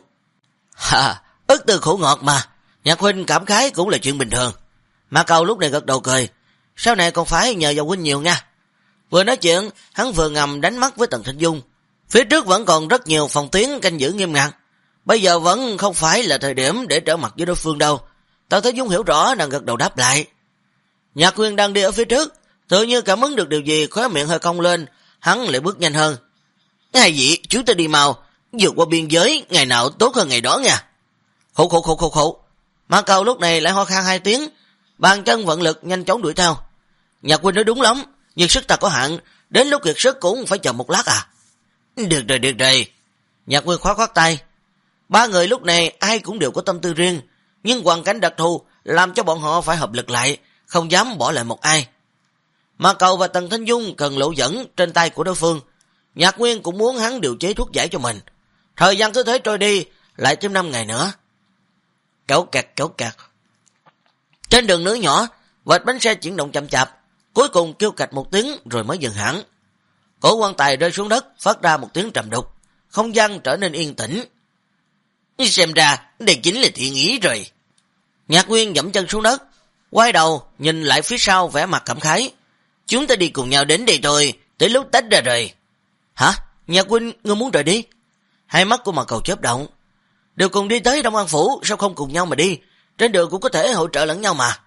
Ức từ khổ ngọt mà, Nhạc huynh cảm khái cũng là chuyện bình thường. Mà Cầu lúc này gật đầu cười, sau này còn phải nhờ vào huynh nhiều nha. Vừa nói chuyện, hắn vừa ngầm đánh mắt với Tần Thanh Dung. Phía trước vẫn còn rất nhiều phòng tuyến canh giữ nghiêm ngặt, bây giờ vẫn không phải là thời điểm để trở mặt với đối phương đâu. Tần Thanh Dung hiểu rõ, nàng gật đầu đáp lại. Nhạc Nguyên đang đi ở phía trước, tự như cảm ứng được điều gì, khóe miệng hơi cong lên, hắn lại bước nhanh hơn. Hai vị, chúng ta đi mau, vượt qua biên giới, ngày nào tốt hơn ngày đó nha. Khổ. Mà Cầu lúc này lại ho khan 2 tiếng, bàn chân vận lực nhanh chóng đuổi theo. Nhạc huynh nói đúng lắm, nhưng sức ta có hạn, đến lúc kiệt sức cũng phải chờ một lát à. Được rồi. Nhạc Nguyên khoát tay. 3 người lúc này ai cũng đều có tâm tư riêng, nhưng hoàn cảnh đặc thù làm cho bọn họ phải hợp lực lại, không dám bỏ lại một ai. Mà Cầu và Tần Thanh Dung cần lộ dẫn trên tay của đối phương. Nhạc Nguyên cũng muốn hắn điều chế thuốc giải cho mình. Thời gian cứ thế trôi đi, lại thêm 5 ngày nữa. Kéo kẹt. Trên đường núi nhỏ, vệt bánh xe chuyển động chậm chạp, cuối cùng kêu cạch một tiếng rồi mới dừng hẳn. Cổ quan tài rơi xuống đất, phát ra một tiếng trầm đục, không gian trở nên yên tĩnh. Xem ra đây chính là thiện ý rồi. Nhạc Nguyên dẫm chân xuống đất, quay đầu nhìn lại phía sau vẻ mặt cảm khái. Chúng ta đi cùng nhau đến đây thôi, tới lúc tách ra rồi. Hả? Nhạc Huynh, ngươi muốn rời đi? Hai mắt của Mạc Cầu chớp động. Đều cùng đi tới Đông An Phủ, sao không cùng nhau mà đi? Trên đường cũng có thể hỗ trợ lẫn nhau mà.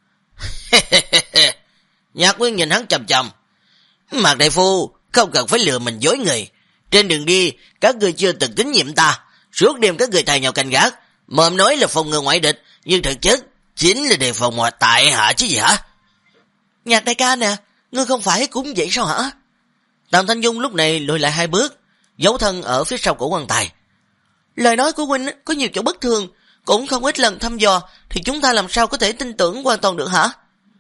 Nhạc Nguyên nhìn hắn chầm chầm. Mạc đại phu, không cần phải lừa mình dối người. Trên đường đi, các người chưa từng tín nhiệm ta. Suốt đêm các người thay nhau canh gác. Mồm nói là phòng ngừa ngoại địch, nhưng thực chất chính là đề phòng ngoại tại hạ chứ gì hả? Nhạc đại ca nè, ngươi không phải cũng vậy sao hả? Tần Thanh Dung lúc này lùi lại 2 bước, giấu thân ở phía sau của quan tài. Lời nói của huynh có nhiều chỗ bất thường, cũng không ít lần thăm dò, thì chúng ta làm sao có thể tin tưởng hoàn toàn được hả?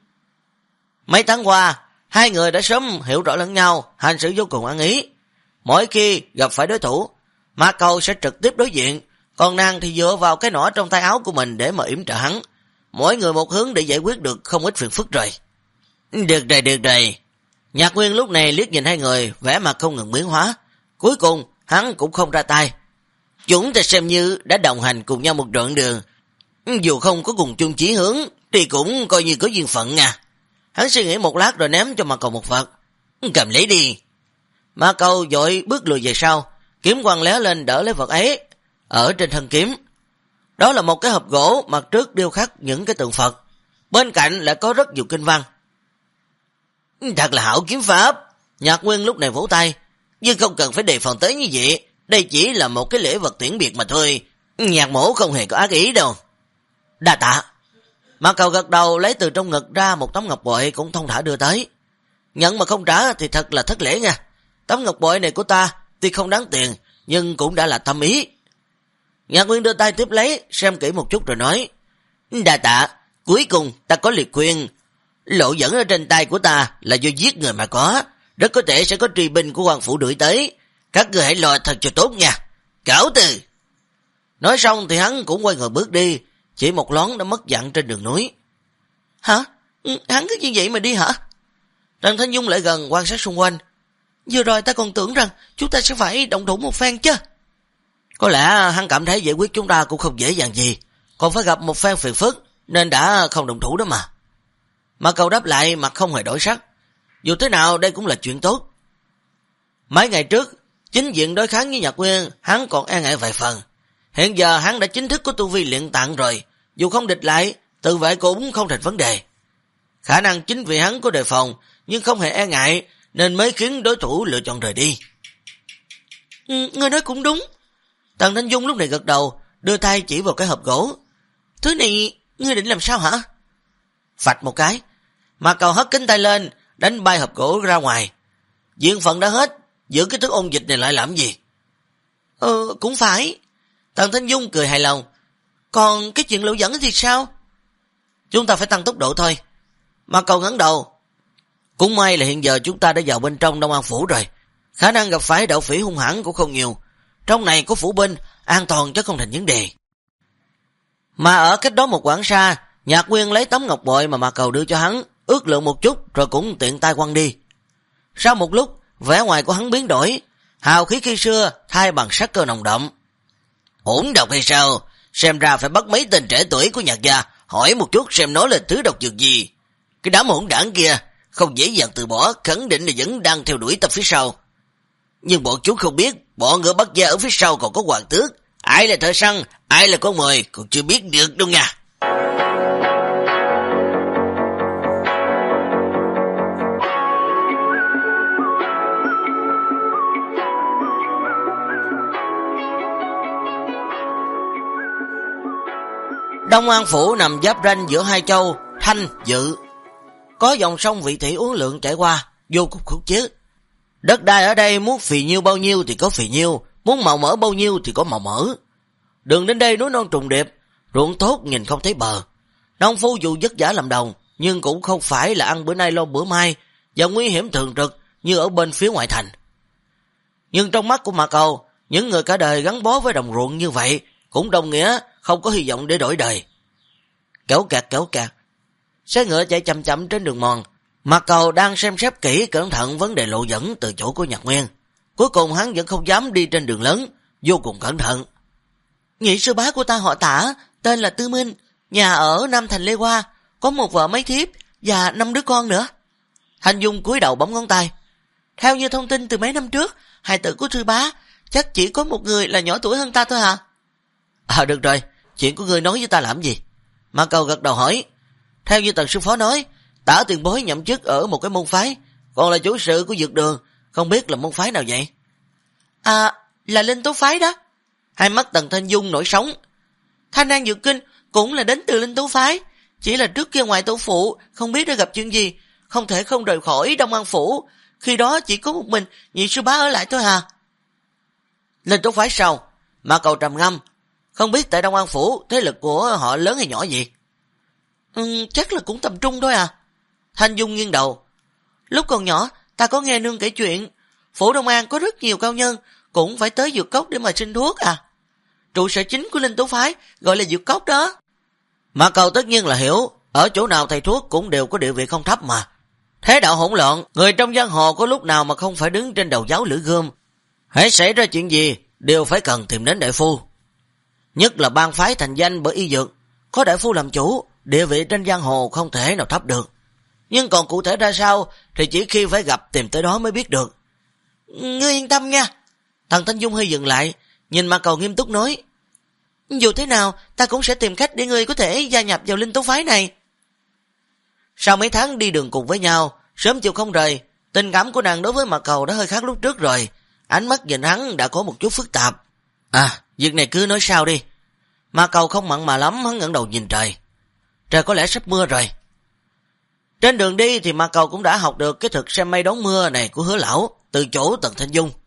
Mấy tháng qua, hai người đã sớm hiểu rõ lẫn nhau, hành xử vô cùng ăn ý. Mỗi khi gặp phải đối thủ, Mạc Cầu sẽ trực tiếp đối diện, còn nàng thì dựa vào cái nỏ trong tay áo của mình để mà yểm trợ hắn. Mỗi người một hướng để giải quyết được không ít phiền phức rồi. Được rồi. Nhạc Nguyên lúc này liếc nhìn hai người, vẻ mặt không ngừng biến hóa. Cuối cùng, hắn cũng không ra tay. Chúng ta xem như đã đồng hành cùng nhau một đoạn đường. Dù không có cùng chung chí hướng, thì cũng coi như có duyên phận nha. Hắn suy nghĩ một lát rồi ném cho Mạc Cầu một vật. Cầm lấy đi. Mạc Cầu vội bước lùi về sau, kiếm quăng lé lên đỡ lấy vật ấy. Ở trên thân kiếm, đó là một cái hộp gỗ mặt trước điêu khắc những cái tượng Phật. Bên cạnh lại có rất nhiều kinh văn. Thật là hảo kiếm pháp. Nhạc Nguyên lúc này vỗ tay. Nhưng không cần phải đề phòng tới như vậy. Đây chỉ là một cái lễ vật tiễn biệt mà thôi. Nhạc mổ không hề có ác ý đâu. Đa tạ. Mạc Cầu gật đầu lấy từ trong ngực ra một tấm ngọc bội cũng thông thả đưa tới. Nhận mà không trả thì thật là thất lễ nha. Tấm ngọc bội này của ta tuy không đáng tiền, nhưng cũng đã là tâm ý. Nhạc Nguyên đưa tay tiếp lấy, xem kỹ một chút rồi nói. Đa tạ, cuối cùng ta có liệt khuyên. Lộ dẫn ở trên tay của ta là do giết người mà có, rất có thể sẽ có truy binh của quan phủ đuổi tới. Các người hãy lo thật cho tốt nha. Cáo từ. Nói xong thì hắn cũng quay người bước đi, chỉ một loáng đã mất dặn trên đường núi. Hả? Hắn cứ như vậy mà đi hả? Trần Thanh Dung lại gần quan sát xung quanh. Vừa rồi ta còn tưởng rằng chúng ta sẽ phải động thủ một phen chứ. Có lẽ hắn cảm thấy giải quyết chúng ta cũng không dễ dàng gì, còn phải gặp một phen phiền phức, nên đã không động thủ đó mà. Mạc Cầu đáp lại mặt không hề đổi sắc. Dù thế nào đây cũng là chuyện tốt. Mấy ngày trước, chính diện đối kháng với Nhạc Nguyên, hắn còn e ngại vài phần. Hiện giờ hắn đã chính thức có tu vi luyện tạng rồi, dù không địch lại, tự vệ cũng không thành vấn đề. Khả năng chính vì hắn có đề phòng, nhưng không hề e ngại, nên mới khiến đối thủ lựa chọn rời đi. Ngươi nói cũng đúng. Tần Thanh Dung lúc này gật đầu, đưa tay chỉ vào cái hộp gỗ. Thứ này, ngươi định làm sao hả? Phạch một cái, Mạc Cầu hất cánh tay lên, đánh bay hộp gỗ ra ngoài. Diện phận đã hết, giữ cái thức ôn dịch này lại làm gì? Cũng phải. Tần Thanh Dung cười hài lòng. Còn cái chuyện lộ dẫn thì sao? Chúng ta phải tăng tốc độ thôi. Mạc Cầu ngẩng đầu. Cũng may là hiện giờ chúng ta đã vào bên trong Đông An Phủ rồi. Khả năng gặp phải đạo phỉ hung hãn cũng không nhiều. Trong này có phủ binh, an toàn chứ không thành vấn đề. Mà ở cách đó một quãng xa, Nhạc Nguyên lấy tấm ngọc bội mà Mạc Cầu đưa cho hắn, ước lượng một chút rồi cũng tiện tay quăng đi. Sau một lúc, vẻ ngoài của hắn biến đổi, hào khí khi xưa thay bằng sắc cơ nồng đậm. Hỗn độc hay sao? Xem ra phải bắt mấy tên trẻ tuổi của Nhạc gia hỏi một chút xem nó là thứ độc dược gì. Cái đám hỗn đảng kia không dễ dàng từ bỏ, khẳng định là vẫn đang theo đuổi tập phía sau. Nhưng bọn chúng không biết, bọn người Bắc gia ở phía sau còn có hoàng tước, ai là thợ săn, ai là con mồi còn chưa biết được đâu nha. Đông An Phủ nằm giáp ranh giữa hai châu Thanh, Dự. Có dòng sông Vị Thủy uốn lượn chảy qua, vô cùng khúc chiết. Đất đai ở đây muốn phì nhiêu bao nhiêu thì có phì nhiêu, muốn màu mỡ bao nhiêu thì có màu mỡ. Đường đến đây núi non trùng điệp, ruộng tốt nhìn không thấy bờ. Nông phu dù vất vả làm đồng, nhưng cũng không phải là ăn bữa nay lo bữa mai, và nguy hiểm thường trực như ở bên phía ngoại thành. Nhưng trong mắt của Mạc Cầu, những người cả đời gắn bó với đồng ruộng như vậy cũng đồng nghĩa không có hy vọng để đổi đời. Kéo kẹt. Xe ngựa chạy chậm chậm trên đường mòn. Mạc Cầu đang xem xét kỹ cẩn thận vấn đề lộ dẫn từ chỗ của Nhạc Nguyên. Cuối cùng hắn vẫn không dám đi trên đường lớn, vô cùng cẩn thận. Nhị sư bá của ta họ Tả, tên là Tư Minh, nhà ở Nam Thành Lê Hoa, có một vợ mấy thiếp và 5 đứa con nữa. Thanh Dung cúi đầu bấm ngón tay. Theo như thông tin từ mấy năm trước, hài tử của sư bá chắc chỉ có một người là nhỏ tuổi hơn ta thôi hả? Được rồi, chuyện của ngươi nói với ta làm gì? Mã Cầu gật đầu hỏi. Theo như Tần sư phó nói, Tả tiền bối nhậm chức ở một cái môn phái, còn là chủ sự của dược đường, không biết là môn phái nào vậy? Là Linh Tố phái đó. Hai mắt Tần Thanh Dung nổi sóng. Thanh An Dược Kinh cũng là đến từ Linh Tố phái, chỉ là trước kia ngoài tổ phụ không biết đã gặp chuyện gì, không thể không rời khỏi Đông An phủ, khi đó chỉ có một mình nhị sư bá ở lại thôi hả? Linh Tố phái sao? Mã Cầu trầm ngâm. Không biết tại Đông An phủ thế lực của họ lớn hay nhỏ gì? Chắc là cũng tầm trung thôi à. Thanh Dung nghiêng đầu. Lúc còn nhỏ ta có nghe nương kể chuyện, phủ Đông An có rất nhiều cao nhân cũng phải tới dược cốc để mà xin thuốc à. Trụ sở chính của Linh Tố phái gọi là dược cốc đó. Mã Cầu tất nhiên là hiểu, ở chỗ nào thầy thuốc cũng đều có địa vị không thấp mà. Thế đạo hỗn loạn, người trong giang hồ có lúc nào mà không phải đứng trên đầu giáo lưỡi gươm. Hễ xảy ra chuyện gì đều phải cần tìm đến đại phu. Nhất là bang phái thành danh bởi y dược, có đại phu làm chủ, địa vị trên giang hồ không thể nào thấp được. Nhưng còn cụ thể ra sao thì chỉ khi phải gặp tìm tới đó mới biết được. Ngươi yên tâm nha. Thằng Thanh Dung hơi dừng lại, nhìn Mã Cầu nghiêm túc nói. Dù thế nào ta cũng sẽ tìm cách để ngươi có thể gia nhập vào Linh Tố phái này. Sau mấy tháng đi đường cùng với nhau, sớm chiều không rời, tình cảm của nàng đối với Mã Cầu đã hơi khác lúc trước rồi. Ánh mắt nhìn hắn đã có một chút phức tạp. Việc này cứ nói sao đi. Mã Cầu không mặn mà lắm, hắn ngẩng đầu nhìn trời. Trời có lẽ sắp mưa rồi. Trên đường đi thì Mã Cầu cũng đã học được cái thực xem mây đón mưa này của Hứa lão từ chỗ Tần Thanh Dung.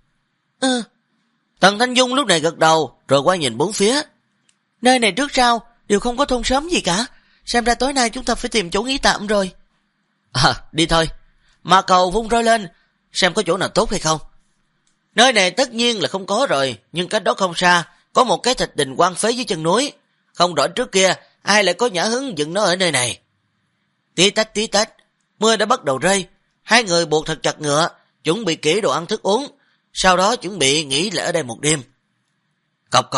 Tần Thanh Dung lúc này gật đầu rồi qua nhìn bốn phía. Nơi này trước sau đều không có thôn xóm gì cả, xem ra tối nay chúng ta phải tìm chỗ nghỉ tạm rồi. Đi thôi. Mã Cầu vung roi lên xem có chỗ nào tốt hay không. Nơi này tất nhiên là không có rồi, nhưng cách đó không xa có một cái thạch đình quan phế dưới chân núi. Không rõ trước kia ai lại có nhã hứng dựng nó ở nơi này. Tí tách, mưa đã bắt đầu rơi. Hai người buộc thật chặt ngựa, chuẩn bị kỹ đồ ăn thức uống, sau đó chuẩn bị nghỉ lại ở đây một đêm. Cộc.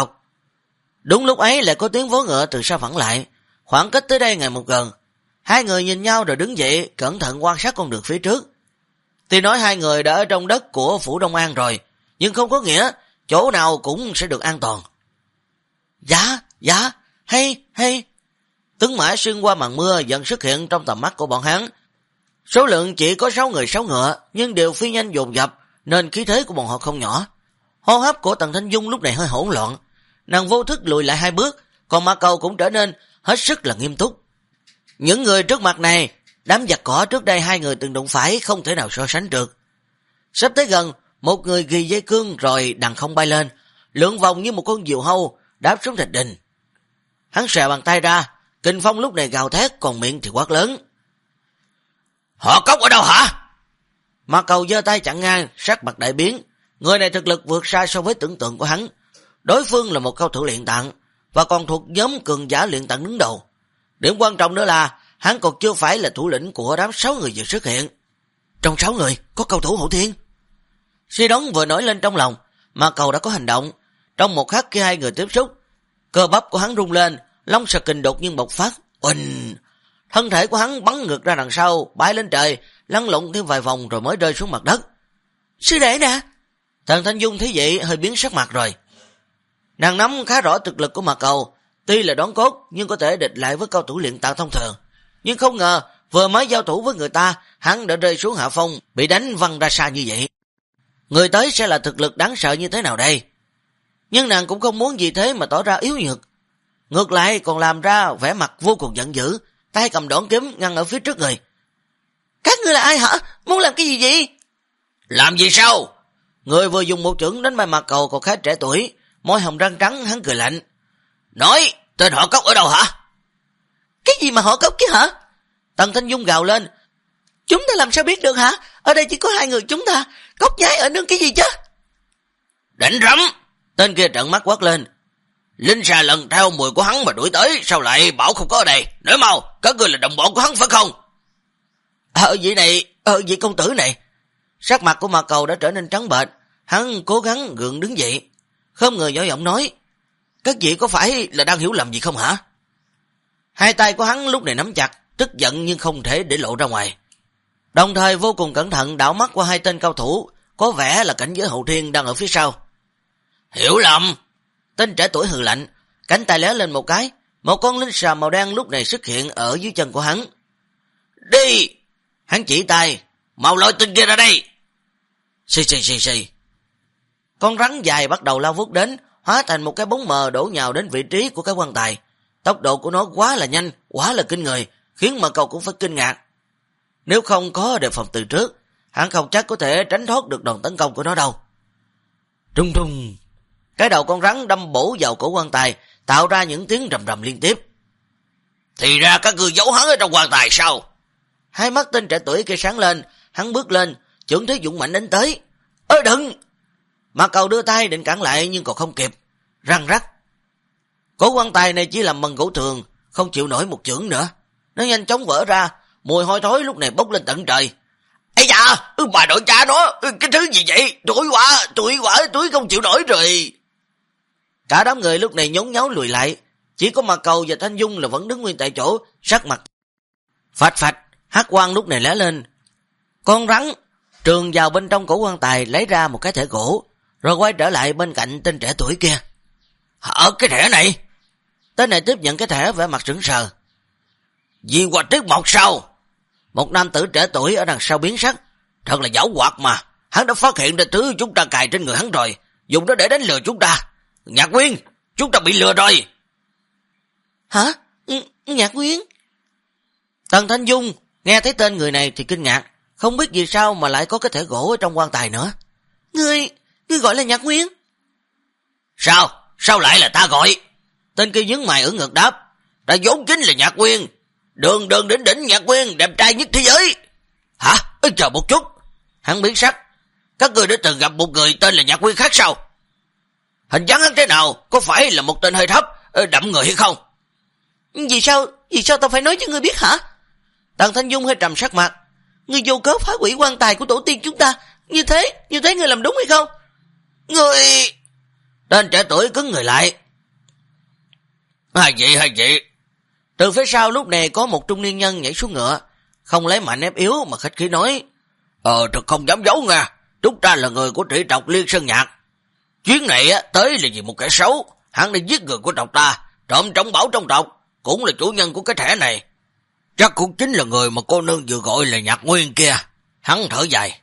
Đúng lúc ấy lại có tiếng vó ngựa từ xa vẳng lại, khoảng cách tới đây ngày một gần. Hai người nhìn nhau rồi đứng dậy, cẩn thận quan sát con đường phía trước. Tuy nói hai người đã ở trong đất của phủ Đông An rồi, nhưng không có nghĩa chỗ nào cũng sẽ được an toàn. Dạ, hay. Tướng mã xuyên qua màn mưa dần xuất hiện trong tầm mắt của bọn hắn. Số lượng chỉ có 6 người 6 ngựa, nhưng đều phi nhanh dồn dập, nên khí thế của bọn họ không nhỏ. Hô hấp của Tần Thanh Dung lúc này hơi hỗn loạn, nàng vô thức lùi lại 2 bước, còn Mã Cầu cũng trở nên hết sức là nghiêm túc. Những người trước mặt này, đám giặc cỏ trước đây hai người từng đụng phải không thể nào so sánh được. Sắp tới gần, một người ghi dây cương rồi đằng không bay lên, lượn vòng như một con diều hâu đáp xuống thạch đình. Hắn xòe bàn tay ra, kinh phong lúc này gào thét, còn miệng thì quát lớn. Họ Cốc ở đâu hả? Mã Cầu giơ tay chặn ngang, sắc mặt đại biến. Người này thực lực vượt xa so với tưởng tượng của hắn. Đối phương là một cao thủ luyện tạng và còn thuộc nhóm cường giả luyện tạng đứng đầu. Điểm quan trọng nữa là hắn còn chưa phải là thủ lĩnh của đám 6 người vừa xuất hiện. Trong 6 người có cao thủ hậu thiên. Suy đoán vừa nổi lên trong lòng, Mã Cầu đã có hành động. Trong một khắc khi hai người tiếp xúc, cơ bắp của hắn rung lên, long sờ kình đột nhiên bộc phát. Uỳnh! Thân thể của hắn bắn ngược ra đằng sau, bay lên trời, lăn lộn thêm vài vòng rồi mới rơi xuống mặt đất. Sư đệ nè! Thần Thanh Dung thấy vậy hơi biến sắc mặt rồi. Nàng nắm khá rõ thực lực của Mã Cầu, tuy là đón cốt nhưng có thể địch lại với cao thủ luyện tạng thông thường. Nhưng không ngờ vừa mới giao thủ với người ta, hắn đã rơi xuống hạ phong, bị đánh văng ra xa như vậy. Người tới sẽ là thực lực đáng sợ như thế nào đây? Nhưng nàng cũng không muốn gì thế mà tỏ ra yếu nhược. Ngược lại còn làm ra vẻ mặt vô cùng giận dữ, tay cầm đoạn kiếm ngăn ở phía trước người. Các ngươi là ai hả? Muốn làm cái gì vậy? Làm gì sao? Người vừa dùng một chưởng đánh bay Mã Cầu còn khá trẻ tuổi, môi hồng răng trắng, hắn cười lạnh. Nói, tên họ Cốc ở đâu hả? Cái gì mà họ Cốc chứ hả? Tần Thanh Dung gào lên. Chúng ta làm sao biết được hả? Ở đây chỉ có hai người chúng ta, Cốc nhái ở nương cái gì chứ? Đánh rắm! Tên kia trợn mắt quát lên. Linh xà lần theo mùi của hắn mà đuổi tới, sao lại bảo không có ở đây? Nói mau, các ngươi là đồng bọn của hắn phải không? Vị công tử này. Sắc mặt của Mã Cầu đã trở nên trắng bệch, hắn cố gắng gượng đứng dậy, không ngờ nhỏ giọng nói. Các vị có phải là đang hiểu lầm gì không hả? Hai tay của hắn lúc này nắm chặt, tức giận nhưng không thể để lộ ra ngoài. Đồng thời vô cùng cẩn thận đảo mắt qua hai tên cao thủ, có vẻ là cảnh giới hậu thiên đang ở phía sau. Hiểu lầm! Tên trẻ tuổi hừ lạnh, cánh tay lé lên một cái, một con linh xà màu đen lúc này xuất hiện ở dưới chân của hắn. Đi! Hắn chỉ tay, mau lôi tên kia ra đây! Xì. Con rắn dài bắt đầu lao vút đến, hóa thành một cái bóng mờ đổ nhào đến vị trí của cái quan tài. Tốc độ của nó quá là nhanh, quá là kinh người, khiến mà cậu cũng phải kinh ngạc. Nếu không có đề phòng từ trước, hắn không chắc có thể tránh thoát được đòn tấn công của nó đâu. Trung trung, cái đầu con rắn đâm bổ vào cổ quan tài, tạo ra những tiếng rầm rầm liên tiếp. Thì ra các ngươi giấu hắn ở trong quan tài sao? Hai mắt tên trẻ tuổi kia sáng lên, hắn bước lên, chưởng thế dũng mạnh đánh tới. Đừng! Mà cậu đưa tay định cản lại nhưng còn không kịp. Răng rắc. Cổ quan tài này chỉ làm bằng gỗ thường, không chịu nổi một chưởng nữa. Nó nhanh chóng vỡ ra, mùi hôi thối lúc này bốc lên tận trời. Ây da, bà nội cha nó, cái thứ gì vậy? Tuổi quá, tuổi không chịu nổi rồi. Cả đám người lúc này nhốn nháo lùi lại, chỉ có Mạc Cầu và Thanh Dung là vẫn đứng nguyên tại chỗ, sắc mặt phạch, hắc quang lúc này lóe lên. Con rắn trường vào bên trong cổ quan tài lấy ra một cái thẻ gỗ, rồi quay trở lại bên cạnh tên trẻ tuổi kia. Cái thẻ này? Tên này tiếp nhận cái thẻ vẻ mặt sững sờ. Di Hoạch Tiết Mộc sao? Một nam tử trẻ tuổi ở đằng sau biến sắc. Thật là giảo hoạt mà, hắn đã phát hiện ra thứ chúng ta cài trên người hắn rồi, dùng nó để đánh lừa chúng ta. Nhạc Nguyên, chúng ta bị lừa rồi. Hả? Nhạc Nguyên? Tần Thanh Dung nghe thấy tên người này thì kinh ngạc, không biết vì sao mà lại có cái thẻ gỗ ở trong quan tài nữa. Ngươi gọi là Nhạc Nguyên? Sao lại là ta gọi? Tên kia nhướng mày ưỡn ngực đáp. Ta vốn chính là Nhạc Nguyên, đường đỉnh Nhạc Nguyên, đẹp trai nhất thế giới. Hả? Chờ một chút. Hắn biến sắc. Các ngươi đã từng gặp một người tên là Nhạc Nguyên khác sao? Hình dáng hắn thế nào? Có phải là một tên hơi thấp, đậm người hay không? Vì sao tao phải nói cho ngươi biết hả? Tần Thanh Dung hơi trầm sắc mặt. Ngươi vô cớ phá hủy quan tài của tổ tiên chúng ta, như thế ngươi làm đúng hay không? Ngươi... Tên trẻ tuổi cứng người lại. Hai vị. Từ phía sau lúc này có một trung niên nhân nhảy xuống ngựa, không lấy mạnh ép yếu mà khách khí nói. Thật không dám giấu nha, chúng ta là người của trị tộc Liên Sơn Nhạc. Chuyến này tới là vì một kẻ xấu, hắn đi giết người của tộc ta, trộm trọng bảo trong tộc, cũng là chủ nhân của cái thẻ này. Chắc cũng chính là người mà cô nương vừa gọi là Nhạc Nguyên kia. Hắn thở dài.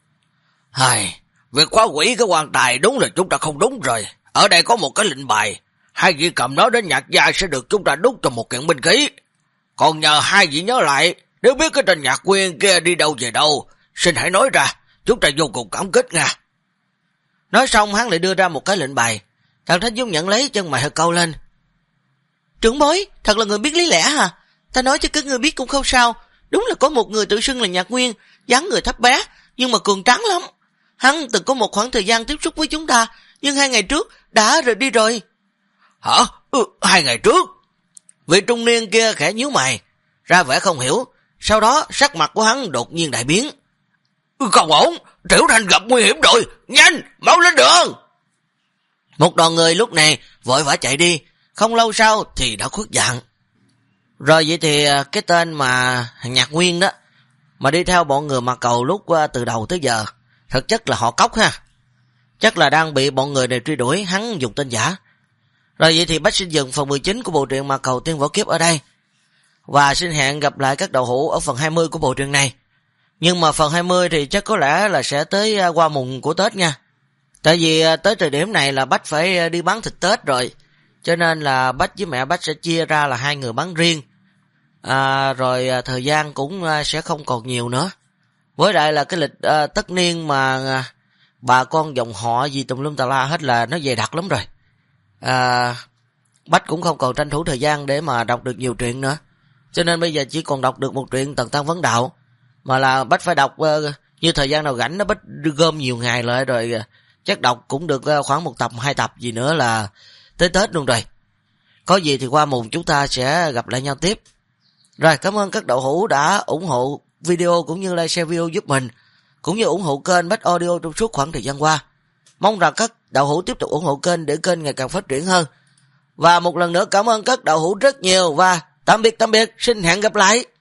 Việc khóa hủy cái quan tài đúng là chúng ta không đúng rồi. Ở đây có một cái lệnh bài, hai vị cầm nó đến Nhạc gia sẽ được chúng ta đúc cho một kiện binh khí. Còn nhờ hai vị nhớ lại, nếu biết cái tên Nhạc Nguyên kia đi đâu về đâu, xin hãy nói ra, chúng ta vô cùng cảm kích nha. Nói xong hắn lại đưa ra một cái lệnh bài. Thằng Thanh Dung nhận lấy, chân mày hơi cau lên. Trưởng bối, thật là người biết lý lẽ hả? Ta nói cho các ngươi biết cũng không sao. Đúng là có một người tự xưng là Nhạc Nguyên, dáng người thấp bé, nhưng mà cường tráng lắm. Hắn từng có một khoảng thời gian tiếp xúc với chúng ta, nhưng 2 ngày trước đã rời đi rồi. Hả? 2 ngày trước? Vị trung niên kia khẽ nhíu mày, ra vẻ không hiểu. Sau đó sắc mặt của hắn đột nhiên đại biến. Không ổn, Tiểu Thành gặp nguy hiểm rồi, nhanh, mau lên đường. Một đoàn người lúc này vội vã chạy đi, không lâu sau thì đã khuất dạng. Rồi vậy thì cái tên mà Nhạc Nguyên đó, mà đi theo bọn người Mạc Cầu lúc từ đầu tới giờ, thực chất là họ Cốc ha. Chắc là đang bị bọn người này truy đuổi, hắn dùng tên giả. Rồi vậy thì Bách xin dừng phần 19 của bộ truyện Mạc Cầu Tiên Võ Kiếp ở đây. Và xin hẹn gặp lại các đầu hữu ở phần 20 của bộ truyện này. Nhưng mà phần 20 thì chắc có lẽ là sẽ tới qua mùng của Tết nha. Tại vì tới thời điểm này là Bách phải đi bán thịt Tết rồi. Cho nên là Bách với mẹ Bách sẽ chia ra là 2 người bán riêng. Rồi thời gian cũng sẽ không còn nhiều nữa. Với lại là cái lịch tất niên mà bà con dòng họ gì tùm lum tà la hết là nó dày đặc lắm rồi. Bách cũng không còn tranh thủ thời gian để mà đọc được nhiều truyện nữa. Cho nên bây giờ chỉ còn đọc được một truyện Tần Tăng Vấn Đạo. Mà là Bách phải đọc như thời gian nào rảnh nó Bách gom nhiều ngày lại rồi. Chắc đọc cũng được khoảng 1 tập 2 tập gì nữa là tới Tết luôn rồi. Có gì thì qua mùng chúng ta sẽ gặp lại nhau tiếp. Rồi, cảm ơn các đạo hữu đã ủng hộ video cũng như like share video giúp mình, cũng như ủng hộ kênh Bách Audio trong suốt khoảng thời gian qua. Mong rằng các đạo hữu tiếp tục ủng hộ kênh để kênh ngày càng phát triển hơn. Và một lần nữa cảm ơn các đạo hữu rất nhiều và tạm biệt, xin hẹn gặp lại.